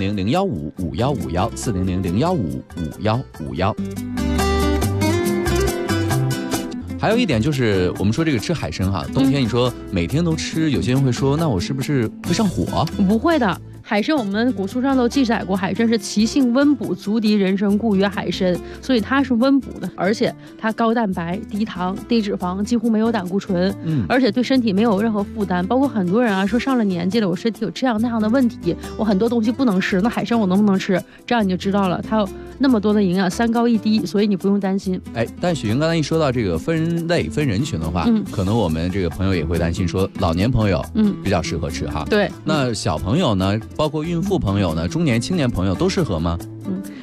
400-015-5151，400-015-5151。还有一点就是，我们说这个吃海参哈，冬天你说每天都吃，有些人会说，那我是不是会上火？ 不会的。海参我们古书上都记载过，海参是其性温补，足敌人参，故曰海参，所以它是温补的，而且它高蛋白、低糖、低脂肪，几乎没有胆固醇，而且对身体没有任何负担。包括很多人啊说上了年纪了，我身体有这样那样的问题，我很多东西不能吃，那海参我能不能吃？这样你就知道了，它有那么多的营养，3高1低，所以你不用担心。 哎，但许莹刚才一说到这个分类分人群的话，可能我们这个朋友也会担心说，老年朋友比较适合吃哈。 对， 那小朋友呢，包括孕妇朋友呢，中年青年朋友都适合吗？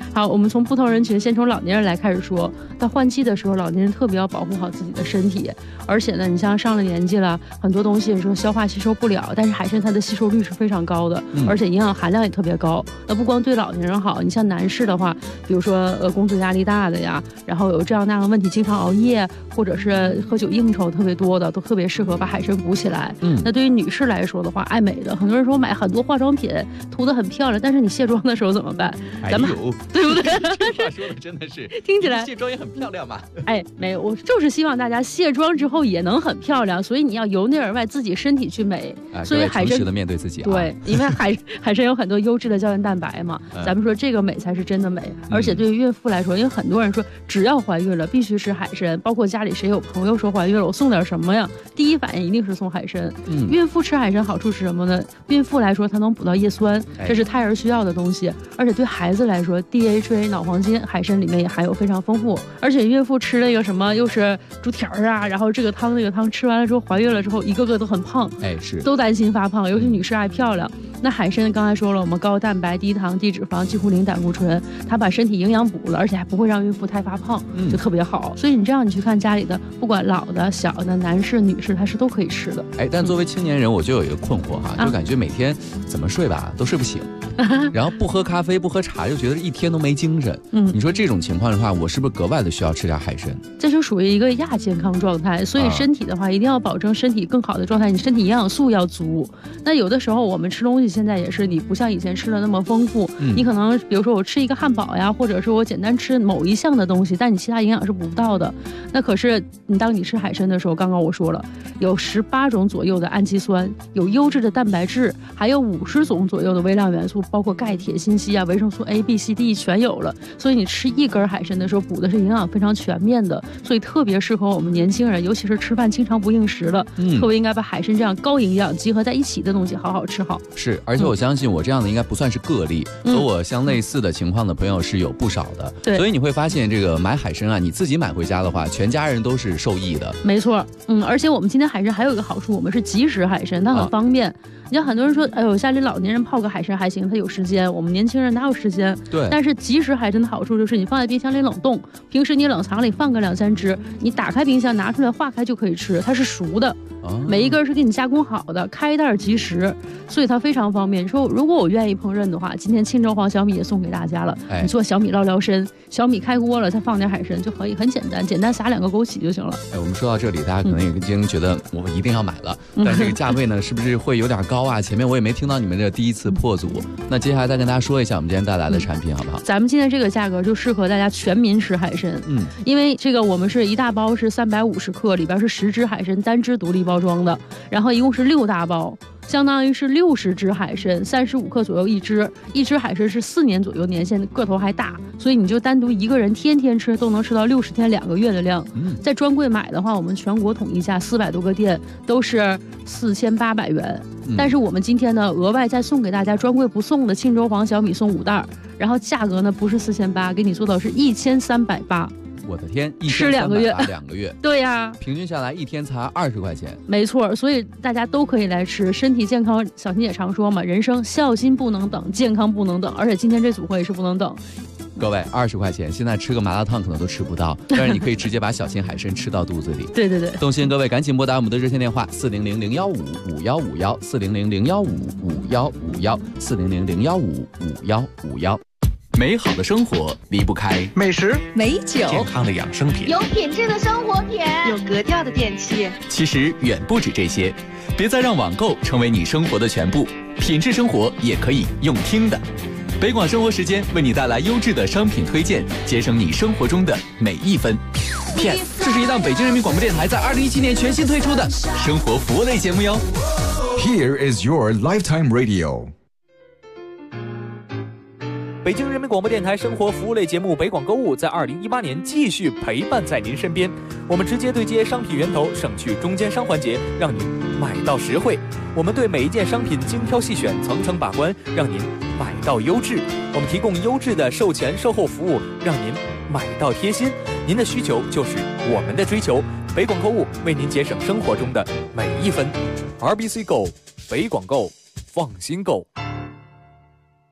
好，我们从不同人群，先从老年人来开始说。到换季的时候，老年人特别要保护好自己的身体，而且呢，你像上了年纪了，很多东西说消化吸收不了，但是海参它的吸收率是非常高的，而且营养含量也特别高。那不光对老年人好，你像男士的话，比如说工作压力大的呀，然后有这样那样的问题，经常熬夜或者是喝酒应酬特别多的，都特别适合把海参补起来。那对于女士来说的话，爱美的，很多人说买很多化妆品涂得很漂亮，但是你卸妆的时候怎么办？咱们对不对？ 这话说的真的是听起来卸妆也很漂亮嘛。 哎，没有，我就是希望大家卸妆之后也能很漂亮，所以你要由内而外自己身体去美。所以海参诚实的面对自己。 对，因为海参有很多优质的胶原蛋白嘛，咱们说这个美才是真的美。而且对于孕妇来说，因为很多人说只要怀孕了必须吃海参，包括家里谁有朋友说怀孕了，我送点什么呀？第一反应一定是送海参。孕妇吃海参好处是什么呢？孕妇来说，它能补到叶酸，这是胎儿需要的东西。而且对孩子来说 ，DHA 脑黄金海参里面也含有非常丰富。而且孕妇吃那个什么又是猪蹄儿啊，然后这个汤那个汤吃完了之后，怀孕了之后一个个都很胖， 是都担心发胖，尤其女士爱漂亮。那海参刚才说了，我们高蛋白、低糖、低脂肪，几乎零胆固醇，它把身体营养补了，而且还不会让孕妇太发胖，就特别好。所以你这样你去看家里的，不管老的、小的、男士、女士，它是都可以吃的。 但作为青年人，我就有一个困惑哈，就感觉每天怎么睡吧都睡不醒，然后不喝咖啡、不喝茶，就觉得一天都没精神。你说这种情况的话，我是不是格外的需要吃点海参？ 这就属于一个亚健康状态，所以身体的话一定要保证身体更好的状态，你身体营养素要足。那有的时候我们吃东西现在也是，你不像以前吃的那么丰富，你可能比如说我吃一个汉堡呀，或者是我简单吃某一项的东西，但你其他营养是补不到的。那可是当你吃海参的时候，刚刚我说了，有18种左右的氨基酸，有优质的蛋白质，还有50种左右的微量元素，包括钙、铁、锌、硒啊、维生素 A、B、C、D 全有了。所以你吃一根海参的时候，补的是营养非常全面的，所以特别适合我们年轻人，尤其是吃饭经常不应时的，特别应该把海参这样高营养集合在一起的东西好好吃好。 是，而且我相信我这样的应该不算是个例，和我相类似的情况的朋友是有不少的。 对， 所以你会发现这个买海参啊，你自己买回家的话，全家人都是受益的。 没错，而且我们今天海参还有一个好处，我们是即食海参，它很方便。你像很多人说，哎呦，家里老年人泡个海参还行，他有时间，我们年轻人哪有时间？ 对。 但是即食海参的好处就是你放在冰箱里冷冻，平时你冷藏里放个2-3只，你打开冰箱拿出来化开就可以吃，它是熟的。每一根是给你加工好的，开袋即食，所以它非常方便。你说如果我愿意烹饪的话，今天清粥黄小米也送给大家了。你做小米捞参，小米开锅了，再放点海参就可以，很简单，简单撒2个枸杞就行了。 我们说到这里，大家可能已经觉得我们一定要买了，但这个价位呢，是不是会有点高啊？前面我也没听到你们这第一次破组，那接下来再跟大家说一下我们今天带来的产品好不好？ 咱们今天这个价格就适合大家全民吃海参，因为这个我们是一大包是350克，里边是10只海参单只独立包装的，然后一共是6大包，相当于是60只海参，35克左右一只海参是4年左右年限，个头还大，所以你就单独一个人天天吃都能吃到60天2个月的量。在专柜买的话，我们全国统一价400多个店都是4800元，但是我们今天呢额外再送给大家专柜不送的庆州黄小米送5袋，然后价格呢不是4800，给你做到是1380。 我的天， 吃2个月 ，2个月， 对呀， 平均下来一天才20块钱， 没错，所以大家都可以来吃，身体健康。小新也常说嘛，人生孝心不能等，健康不能等，而且今天这组合也是不能等。 各位，20块钱，现在吃个麻辣烫可能都吃不到，但是你可以直接把小心海参吃到肚子里。 对对对， 动心各位赶紧拨打我们的热线电话400-015-5151，400-015-5151，400-015-5151。美好的生活离不开美食、 美酒、 健康的养生品、 有品质的生活品、 有格调的电器。 其实远不止这些，别再让网购成为你生活的全部，品质生活也可以用听的。北广生活时间为你带来优质的商品推荐，节省你生活中的每一分。PS， 这是一档北京人民广播电台在2017年全新推出的生活服务类节目哟。 Here is your lifetime radio。 北京人民广播电台生活服务类节目北广购物在2018年继续陪伴在您身边，我们直接对接商品源头，省去中间商环节，让您买到实惠。我们对每一件商品精挑细选，层层把关，让您买到优质。我们提供优质的售前售后服务，让您买到贴心。您的需求就是我们的追求，北广购物为您节省生活中的每一分。RBC Go， 北广购，放心购。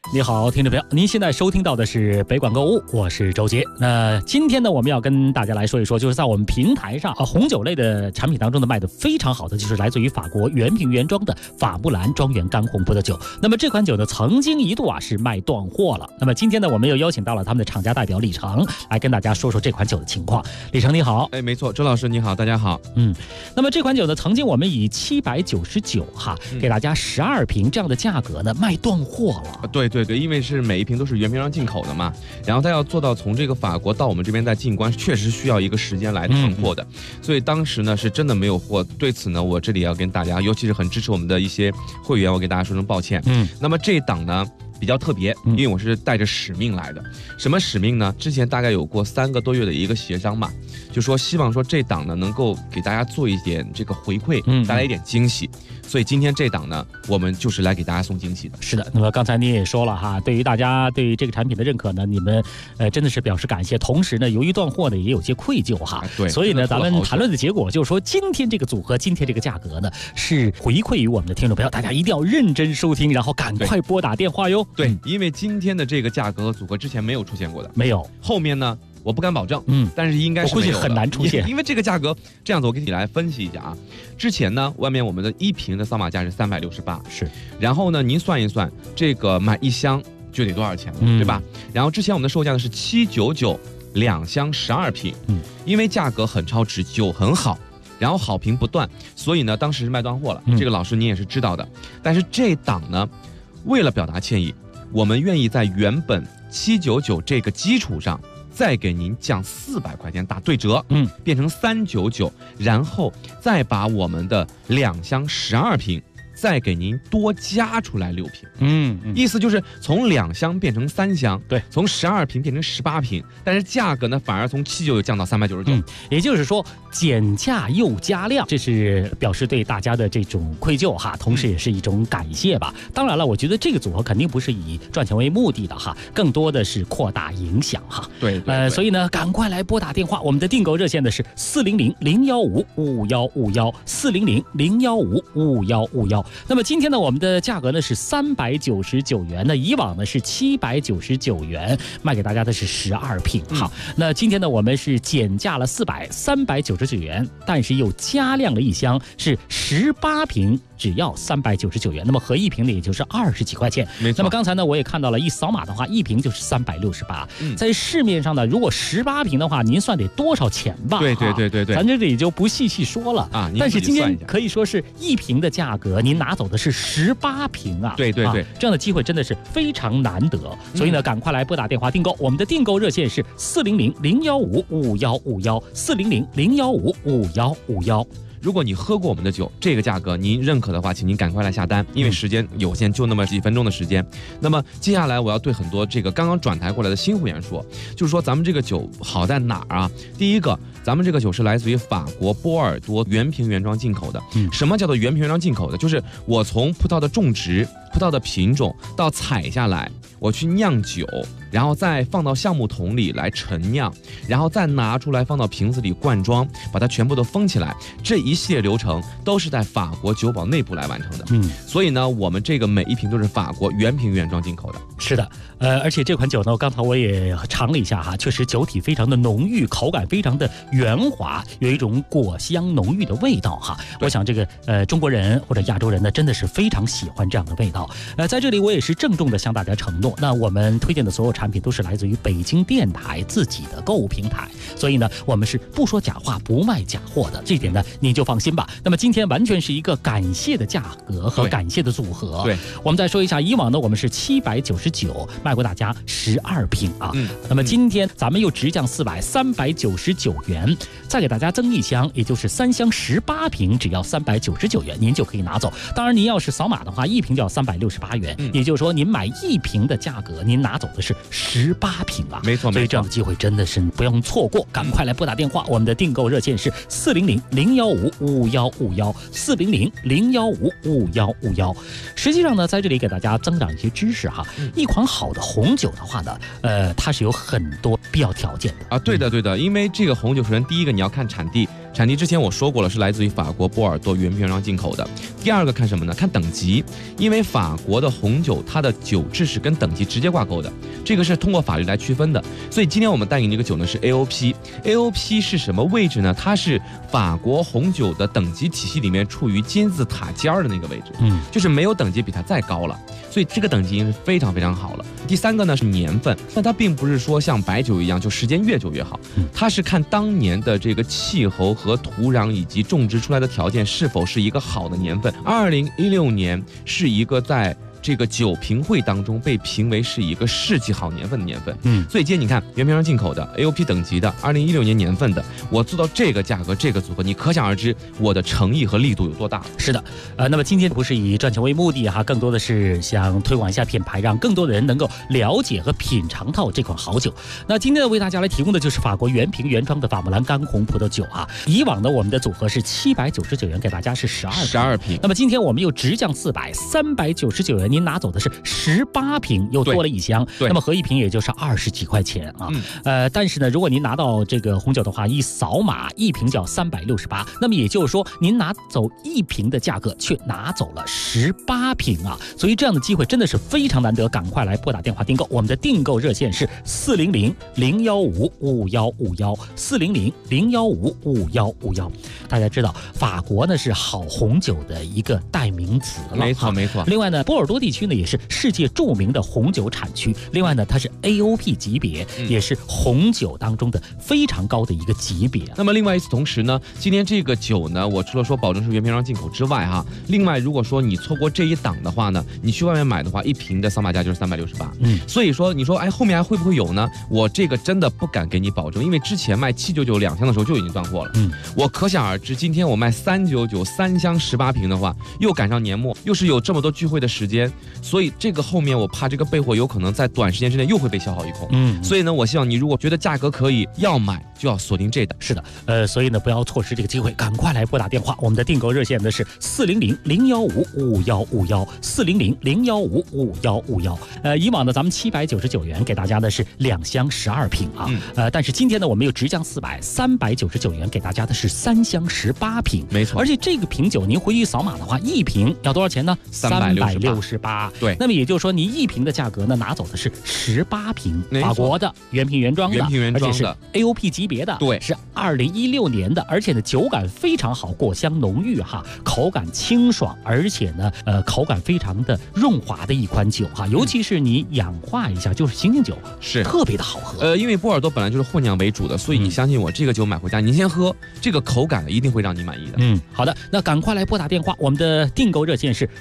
你好，听众朋友，您现在收听到的是北广购物，我是周杰。那今天呢，我们要跟大家来说一说，就是在我们平台上红酒类的产品当中呢，卖的非常好的，就是来自于法国原瓶原装的法布兰庄园干红葡萄酒。那么这款酒呢，曾经一度是卖断货了。那么今天呢，我们又邀请到了他们的厂家代表李成来跟大家说说这款酒的情况。李成你好。 没错，周老师你好，大家好。 那么这款酒呢，曾经我们以799给大家12瓶这样的价格呢卖断货了。 对，因为是每一瓶都是原瓶装进口的嘛，然后他要做到从这个法国到我们这边再进关，确实需要一个时间来囤货的，所以当时呢是真的没有货。对此呢，我这里要跟大家，尤其是很支持我们的一些会员，我给大家说声抱歉。那么这一档呢比较特别，因为我是带着使命来的。什么使命呢？之前大概有过3个多月的一个协商嘛，就说希望说这档呢能够给大家做一点这个回馈，带来一点惊喜。所以今天这档呢，我们就是来给大家送惊喜的。 是的，那么刚才你也说了哈，对于大家对于这个产品的认可呢，你们真的是表示感谢。同时呢，由于断货呢，也有些愧疚哈。 对， 所以呢，咱们谈论的结果就是说，今天这个组合，今天这个价格呢，是回馈于我们的听众朋友，大家一定要认真收听，然后赶快拨打电话哟。 对，因为今天的这个价格和组合之前没有出现过的， 没有。 后面呢？我不敢保证，但是应该是我估计很难出现， 因为这个价格这样子，我给你来分析一下啊。之前呢，外面我们的1瓶的扫码价是368， 是。 然后呢，您算一算，这个买1箱就得多少钱了，对吧？然后之前我们的售价呢是799，2箱12瓶，因为价格很超值，酒很好，然后好评不断，所以呢，当时是卖断货了。这个老师你也是知道的。但是这档呢，为了表达歉意，我们愿意在原本799这个基础上，再给您降400块钱，打对折，变成399，然后再把我们的2箱12瓶再给您多加出来6瓶，意思就是从2箱变成3箱， 对， 从12瓶变成18瓶，但是价格呢反而从799降到399， 也就是说减价又加量，这是表示对大家的这种愧疚哈，同时也是一种感谢吧。当然了，我觉得这个组合肯定不是以赚钱为目的的哈，更多的是扩大影响哈。 对， 所以呢，赶快来拨打电话，我们的订购热线的是400-015-515，400-015-515。那么今天呢，我们的价格呢是399元，那以往呢是799元，卖给大家的是12瓶。好，那今天呢我们是减价了399元，但是又加量了1箱，是18瓶。只要399元，那么合1瓶呢也就是20几块钱。 没错。 那么刚才呢我也看到了，一扫码的话，1瓶就是368。在市面上呢，如果18瓶的话，您算得多少钱吧？ 对， 咱这里就不细说了啊。 但是今天可以说是1瓶的价格，您拿走的是18瓶啊。 对， 这样的机会真的是非常难得。所以呢，赶快来拨打电话订购，我们的订购热线是400-015-5151，400-015-5151。 如果你喝过我们的酒，这个价格您认可的话，请您赶快来下单，因为时间有限，就那么几分钟的时间。那么接下来我要对很多这个刚刚转台过来的新会员说，就是说咱们这个酒好在哪儿啊？第一个，咱们这个酒是来自于法国波尔多原瓶原装进口的。什么叫做原瓶原装进口的？就是我从葡萄的种植、葡萄的品种到采下来，我去酿酒，然后再放到橡木桶里来陈酿，然后再拿出来放到瓶子里灌装，把它全部都封起来。这一系列流程都是在法国酒保内部来完成的。所以呢，我们这个每1瓶都是法国原瓶原装进口的。 是的，而且这款酒呢，刚才我也尝了一下哈，确实酒体非常的浓郁，口感非常的圆滑，有一种果香浓郁的味道哈。我想这个中国人或者亚洲人呢，真的是非常喜欢这样的味道。在这里我也是郑重的向大家承诺，那我们推荐的所有产品都是来自于北京电台自己的购物平台，所以呢，我们是不说假话，不卖假货的，这一点呢你就放心吧。那么今天完全是一个感谢的价格和感谢的组合。 对， 我们再说一下，以往呢我们是799卖过大家12瓶啊。那么今天咱们又直降399元，再给大家增1箱，也就是3箱18瓶，只要399元，您就可以拿走。当然您要是扫码的话，1瓶就要368元，也就是说您买1瓶的价格，您拿走的是18瓶啊。 没错， 所以这样的机会真的是不用错过，赶快来拨打电话，我们的订购热线是400-015-5151，400-015-5151。实际上呢，在这里给大家增长一些知识哈。一款好的红酒的话呢，它是有很多必要条件的啊。对的，因为这个红酒首先第一个你要看产地， 产地之前我说过了，是来自于法国波尔多原瓶原装进口的。第二个看什么呢？看等级，因为法国的红酒它的酒质是跟等级直接挂钩的，这个是通过法律来区分的。所以今天我们带给你这个酒呢是 AOP。AOP 是什么位置呢？它是法国红酒的等级体系里面处于金字塔尖的那个位置，就是没有等级比它再高了，所以这个等级已经是非常非常好了。第三个呢是年份，但它并不是说像白酒一样就时间越久越好，它是看当年的这个气候和土壤以及种植出来的条件是否是一个好的年份。2016年是一个在这个酒评会当中被评为是一个世纪好年份的年份，所以今天你看原瓶装进口的 AOP 等级的2016年年份的，我做到这个价格这个组合，你可想而知我的诚意和力度有多大。 是的，那么今天不是以赚钱为目的哈，更多的是想推广一下品牌，让更多的人能够了解和品尝到这款好酒。那今天为大家来提供的就是法国原瓶原装的法莫兰干红葡萄酒啊。以往的我们的组合是799元，给大家是12瓶。那么今天我们又直降400，399元。您拿走的是18瓶，又多了一箱，那么合一瓶也就是20几块钱啊。但是呢，如果您拿到这个红酒的话，一扫码一瓶就要368，那么也就是说您拿走1瓶的价格，却拿走了18瓶啊。所以这样的机会真的是非常难得，赶快来拨打电话订购。我们的订购热线是400-015-5151，400-015-5151。大家知道法国呢是好红酒的一个代名词了， 没错没错。 另外呢，波尔多地区呢也是世界著名的红酒产区，另外呢它是 AOP 级别，也是红酒当中的非常高的一个级别。 那么另外与此同时呢，今天这个酒呢，我除了说保证是原瓶装进口之外哈，另外如果说你错过这一档的话呢，你去外面买的话，1瓶的扫码价就是368。所以说你说后面还会不会有呢？我这个真的不敢给你保证，因为之前卖7992箱的时候就已经断货了。我可想而知，今天我卖399 3箱18瓶的话，又赶上年末，又是有这么多聚会的时间，所以这个后面我怕这个备货有可能在短时间之内又会被消耗一空。所以呢，我希望你如果觉得价格可以要买，就要锁定这档。 是的，所以呢不要错失这个机会，赶快来拨打电话。我们的订购热线呢是400-015-5151，400-015-5151。以往呢咱们799元给大家的是2箱12瓶啊，但是今天呢我们又直降400，399元给大家的是3箱18瓶。 没错， 而且这个瓶酒您回去扫码的话，1瓶要多少钱呢？368。 对， 那么也就是说你1瓶的价格呢拿走的是18瓶，法国的原瓶原装的，而且是 AOP 级别的， 对， 是2016年的，而且呢酒感非常好，果香浓郁哈，口感清爽，而且呢口感非常的润滑的一款酒哈，尤其是你氧化一下就是醒醒酒， 是特别的好喝。 因为波尔多本来就是混酿为主的，所以你相信我，这个酒买回家您先喝，这个口感一定会让你满意的。 好的，那赶快来拨打电话，我们的订购热线是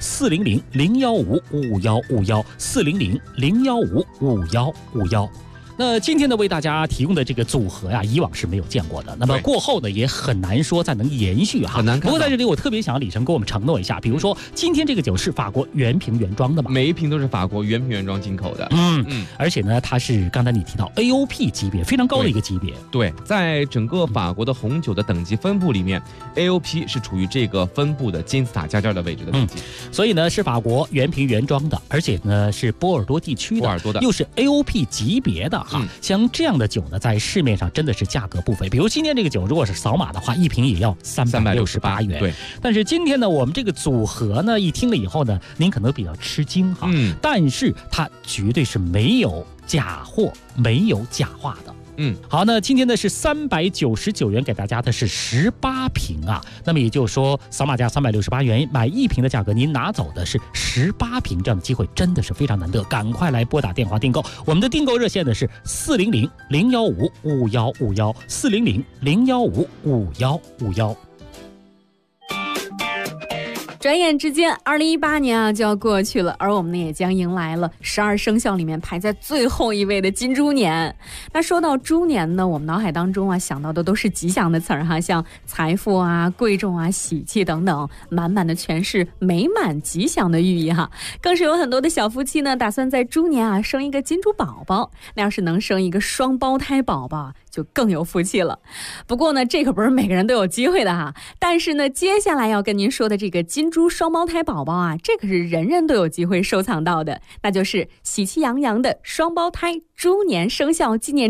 400-015-5151，400-015-5151。那今天呢，为大家提供的这个组合呀，以往是没有见过的。那么过后呢，也很难说再能延续哈， 很难看。 不过在这里，我特别想李成给我们承诺一下，比如说今天这个酒是法国原瓶原装的嘛？ 每一瓶都是法国原瓶原装进口的。 而且呢，它是刚才你提到 AOP 级别，非常高的一个级别。 对，在整个法国的红酒的等级分布里面，AOP 是处于这个分布的金字塔尖的位置的等级。 所以呢，是法国原瓶原装的，而且呢是波尔多地区的，又是 AOP 级别的。像这样的酒呢，在市面上真的是价格不菲。比如今天这个酒，如果是扫码的话，1瓶也要368元。 对。 但是今天呢，我们这个组合呢，一听了以后呢，您可能比较吃惊哈。但是它绝对是没有假货，没有假话的。好，那今天呢是399元给大家的是18瓶啊，那么也就是说扫码价368元，买1瓶的价格您拿走的是18瓶，这样的机会真的是非常难得，赶快来拨打电话订购。我们的订购热线呢是400-015-5151，400-015-5151。 转眼之间2018年就要过去了，而我们呢也将迎来了12生肖里面排在最后一位的金猪年。那说到猪年呢，我们脑海当中想到的都是吉祥的词儿哈，像财富啊、贵重啊、喜气等等，满满的全是美满吉祥的寓意哈。更是有很多的小夫妻呢打算在猪年生一个金猪宝宝，那要是能生一个双胞胎宝宝就更有福气了。不过呢，这可不是每个人都有机会的哈。但是呢，接下来要跟您说的这个金猪双胞胎宝宝这可是人人都有机会收藏到的，那就是喜气洋洋的双胞胎猪年生肖纪念钞。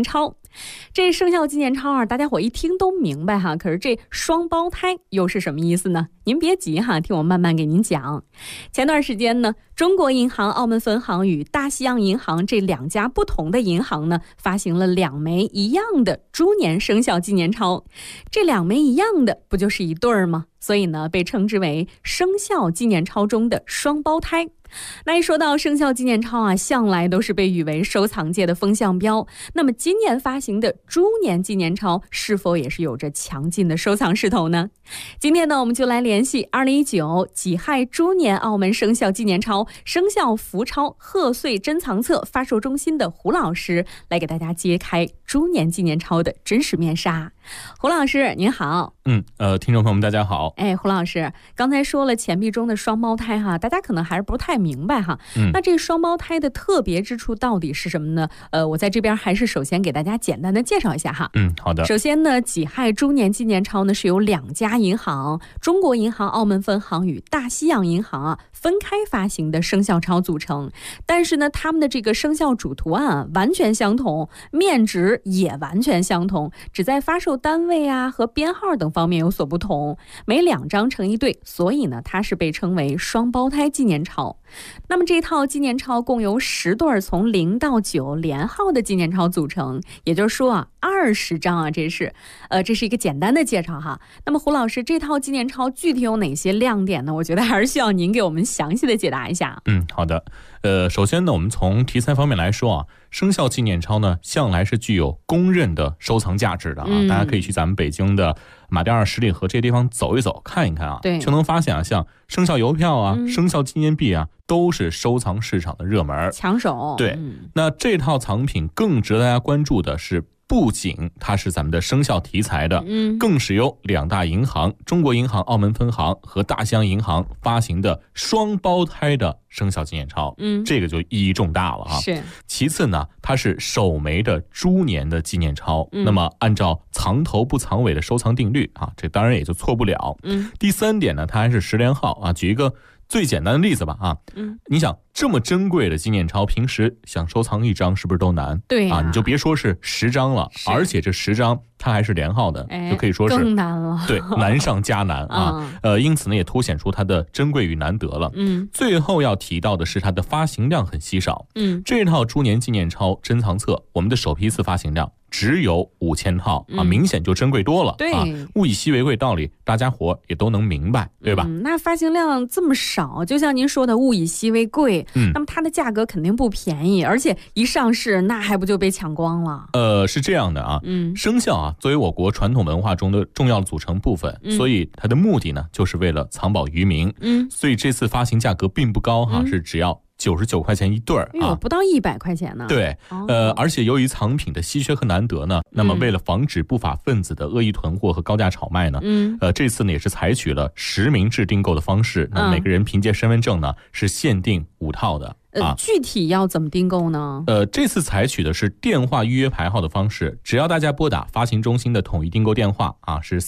这生肖纪念钞啊，大家伙一听都明白哈。可是这双胞胎又是什么意思呢？您别急哈，听我慢慢给您讲。前段时间呢，中国银行澳门分行与大西洋银行这2家不同的银行呢，发行了2枚一样的猪年生肖纪念钞。这2枚一样的，不就是一对儿吗？所以呢，被称之为生肖纪念钞中的双胞胎。那一说到生肖纪念钞啊，向来都是被誉为收藏界的风向标。那么今年发行的猪年纪念钞是否也是有着强劲的收藏势头呢？今天呢，我们就来联系2019己亥猪年澳门生肖纪念钞生肖福钞贺岁珍藏册发售中心的胡老师，来给大家揭开猪年纪念钞的真实面纱。胡老师您好。 听众朋友们大家好。 胡老师刚才说了钱币中的双胞胎哈，大家可能还是不太明白哈。那这双胞胎的特别之处到底是什么呢？我在这边还是首先给大家简单的介绍一下哈。 好的。 首先呢，己亥猪年纪念钞呢是由2家银行，中国银行澳门分行与大西洋银行啊分开发行的生肖钞组成。但是呢，他们的这个生肖主图案完全相同，面值也完全相同，只在发售单位啊和编号等方面有所不同，每2张成一对，所以呢，它是被称为双胞胎纪念钞。那么这套纪念钞共由10对从0到9连号的纪念钞组成，也就是说啊，20张啊，这是一个简单的介绍哈。那么胡老师，这套纪念钞具体有哪些亮点呢？我觉得还是需要您给我们详细的解答一下。 好的。首先呢，我们从题材方面来说啊，生肖纪念钞呢，向来是具有公认的收藏价值的啊。大家可以去咱们北京的马甸二十里河这些地方走一走，看一看啊，就能发现啊，像生肖邮票啊、生肖纪念币啊，都是收藏市场的热门抢手。 对，那这套藏品更值得大家关注的是，不仅它是咱们的生肖题材的，更是由2大银行，中国银行澳门分行和大西洋银行发行的双胞胎的生肖纪念钞，这个就意义重大了啊。 是。 其次呢，它是首枚的猪年的纪念钞，那么按照藏头不藏尾的收藏定律啊，这当然也就错不了。第3点呢，它还是10连号啊。举一个最简单的例子吧啊，你想这么珍贵的纪念钞，平时想收藏1张是不是都难？ 对啊，你就别说是10张了，而且这10张它还是连号的，就可以说是更难了。 对，难上加难啊。因此呢，也凸显出它的珍贵与难得了。最后要提到的是它的发行量很稀少。这套猪年纪念钞珍藏册，我们的首批次发行量只有5000套啊，明显就珍贵多了。 对， 物以稀为贵道理，大家伙也都能明白，对吧？ 那发行量这么少，就像您说的物以稀为贵，那么它的价格肯定不便宜，而且一上市那还不就被抢光了？ 是这样的啊，生肖啊作为我国传统文化中的重要组成部分，所以它的目的呢就是为了藏宝于民。所以这次发行价格并不高哈，是只要99块钱一对啊， 不到100块钱呢。 对，而且由于藏品的稀缺和难得呢，那么为了防止不法分子的恶意囤货和高价炒卖呢，这次呢也是采取了实名制订购的方式，那每个人凭借身份证呢是限定5套的。 具体要怎么订购呢？ 这次采取的是电话预约排号的方式，只要大家拨打发行中心的统一订购电话啊，是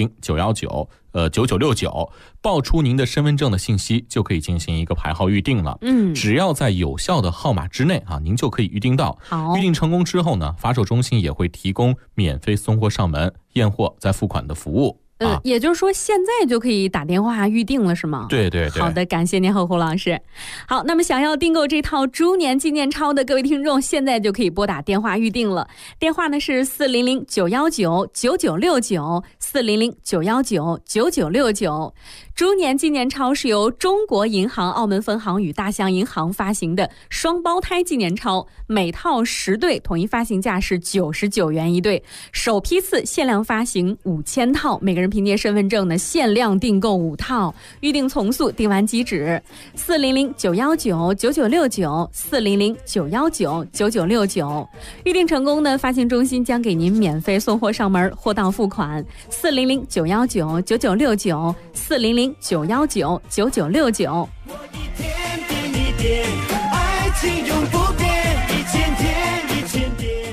400-919-9969，报出您的身份证的信息，就可以进行一个排号预定了。只要在有效的号码之内啊，您就可以预定到。 好， 预定成功之后呢，发售中心也会提供免费送货上门、验货再付款的服务。 也就是说现在就可以打电话预定了是吗？ 对对对。 好的，感谢您胡老师。好，那么想要订购这套猪年纪念钞的各位听众，现在就可以拨打电话预定了。电话呢是400-919-9969，400-919-9969。猪年纪念钞是由中国银行澳门分行与大西洋银行发行的双胞胎纪念钞，每套10对，统一发行价是99元一对，首批次限量发行5000套，每个人凭借身份证呢限量订购5套，预定从速，订完即止。400-919-9969，400-919-9969，预定成功呢，发行中心将给您免费送货上门，货到付款。400-919-9969，400-919-9969。好，那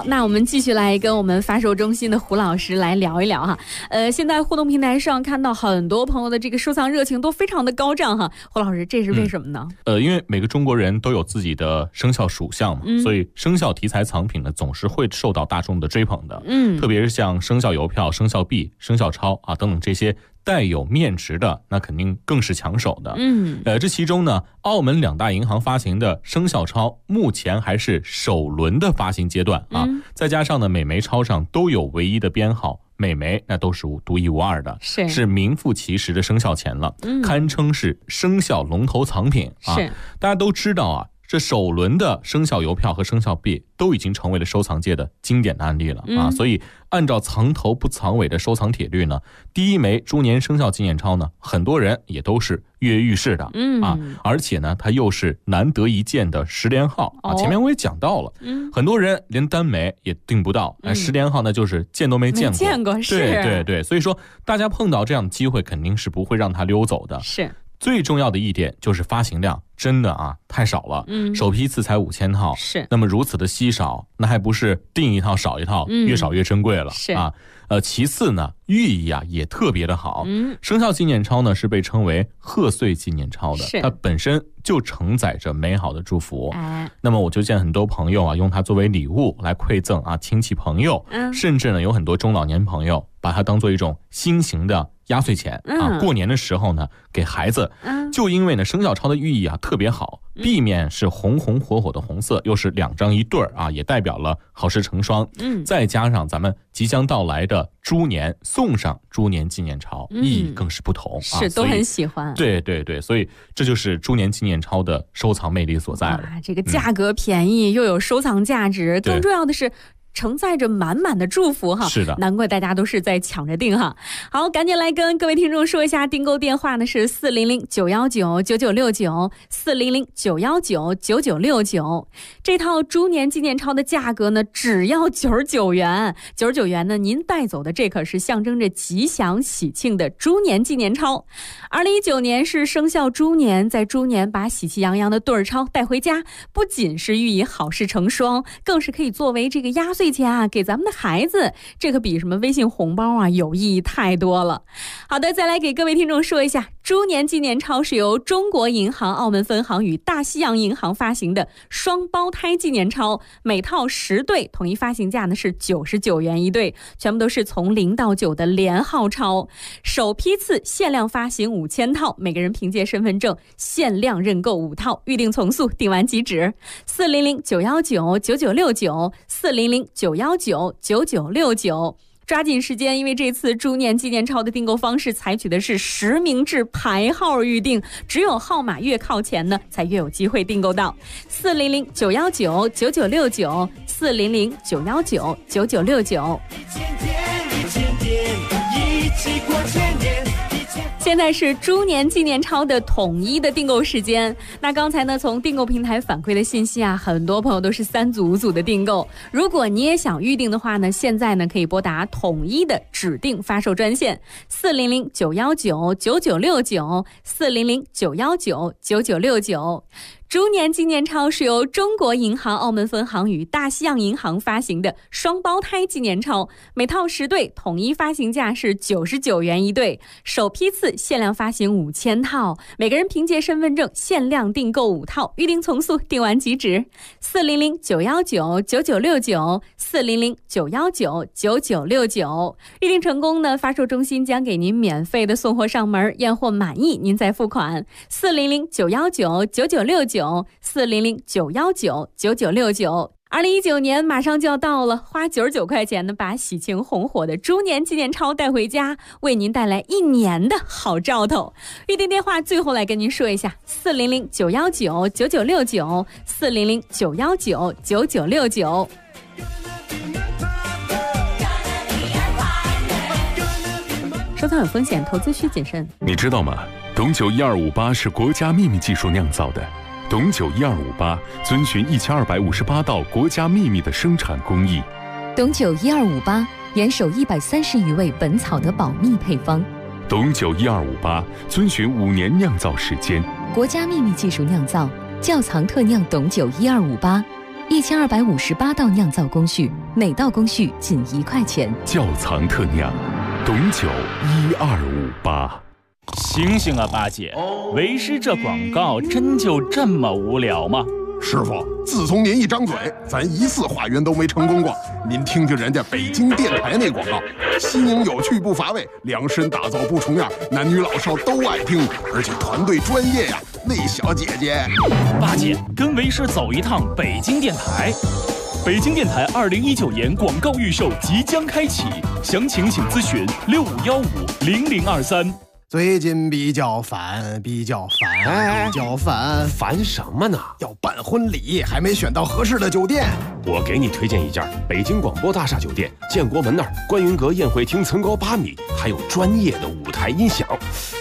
那我们继续来跟我们发售中心的胡老师来聊一聊哈。现在互动平台上看到很多朋友的这个收藏热情都非常的高涨哈。胡老师，这是为什么呢？ 因为每个中国人都有自己的生肖属相嘛，所以生肖题材藏品呢总是会受到大众的追捧的。特别是像生肖邮票、生肖币、生肖钞啊等等这些带有面值的，那肯定更是抢手的。这其中呢，澳门2大银行发行的生肖钞目前还是首轮的发行阶段啊，再加上呢每枚钞上都有唯一的编号，每枚那都是独一无二的，是名副其实的生肖钱了，堪称是生肖龙头藏品啊。大家都知道啊，这首轮的生肖邮票和生肖币都已经成为了收藏界的经典的案例了啊，所以按照藏头不藏尾的收藏铁律呢，第一枚猪年生肖纪念钞呢，很多人也都是跃跃欲试的啊，而且呢，它又是难得一见的10连号啊。前面我也讲到了，很多人连单枚也订不到，10连号呢就是见都没见过，对，所以说大家碰到这样的机会，肯定是不会让它溜走的。 是。 最重要的一点就是发行量真的啊太少了，首批次才5000套， 是。 那么如此的稀少，那还不是订一套少一套，越少越珍贵了啊。其次呢，寓意啊也特别的好。生肖纪念钞呢是被称为贺岁纪念钞的，它本身就承载着美好的祝福。那么我就见很多朋友啊用它作为礼物来馈赠啊亲戚朋友，甚至呢有很多中老年朋友把它当做一种新型的压岁钱啊，过年的时候呢给孩子，就因为呢生肖钞的寓意啊特别好，币面是红红火火的红色，又是2张一对儿啊，也代表了好事成双。再加上咱们即将到来的猪年，送上猪年纪念钞，意义更是不同， 是都很喜欢。 对，所以这就是猪年纪念钞的收藏魅力所在了。 这个价格便宜，又有收藏价值，更重要的是承载着满满的祝福哈， 是的， 难怪大家都是在抢着订哈。好，赶紧来跟各位听众说一下，订购电话呢是400-919-9969，400-919-9969。这套猪年纪念钞的价格呢只要99元，99元呢您带走的这可是象征着吉祥喜庆的猪年纪念钞。2019年是生肖猪年，在猪年把喜气洋洋的对儿钞带回家，不仅是寓意好事成双，更是可以作为这个压岁钱啊给咱们的孩子，这可比什么微信红包啊有意义太多了。好的，再来给各位听众说一下，猪年纪念钞是由中国银行澳门分行与大西洋银行发行的双胞胎纪念钞，每套10对，统一发行价呢是99元一对，全部都是从0到9的连号钞，首批次限量发行5000套，每个人凭借身份证限量认购5套，预定从速，订完即止。400-919-9969，400-919-9969，抓紧时间，因为这次猪年纪念钞的订购方式采取的是实名制排号预定，只有号码越靠前呢，才越有机会订购到。400-919-9969，400-919-9969。现在是猪年纪念钞的统一的订购时间。那刚才呢，从订购平台反馈的信息啊，很多朋友都是3组5组的订购。如果你也想预定的话呢，现在呢可以拨打统一的指定发售专线400-919-9969，400-919-9969。猪年纪念钞是由中国银行澳门分行与大西洋银行发行的双胞胎纪念钞，每套10对，统一发行价是99元一对，首批次限量发行5000套，每个人凭借身份证限量订购5套，预定从速，订完即止。400-919-9969，400-919-9969。预定成功呢，发售中心将给您免费的送货上门，验货满意您再付款。400-919-9969，400-919-9969。2019年马上就要到了，花99块钱呢，把喜庆红火的猪年纪念钞带回家，为您带来1年的好兆头。预定电话最后来跟您说一下：400-919-9969，400-919-9969。收藏有风险，投资需谨慎。 你知道吗？董酒1258是国家秘密技术酿造的。董酒1258遵循1258道国家秘密的生产工艺。 董酒1258严守130余味本草的保密配方。 董酒1258遵循5年酿造时间。 国家秘密技术酿造，窖藏特酿董酒1258。 1258道酿造工序，每道工序仅1块钱。 窖藏特酿，董酒1258。 醒醒啊，八姐！为师这广告真就这么无聊吗？ 师傅，自从您一张嘴，咱1次化缘都没成功过。您听听人家北京电台那广告，新颖有趣不乏味，量身打造不重样，男女老少都爱听，而且团队专业呀。那小姐姐， 八姐跟为师走一趟北京电台。北京电台2019年广告预售即将开启，详情请咨询65150023。 最近比较烦， 烦什么呢？ 要办婚礼，还没选到合适的酒店。 我给你推荐一家北京广播大厦酒店，建国门那儿观云阁宴会厅层高8米，还有专业的舞台音响。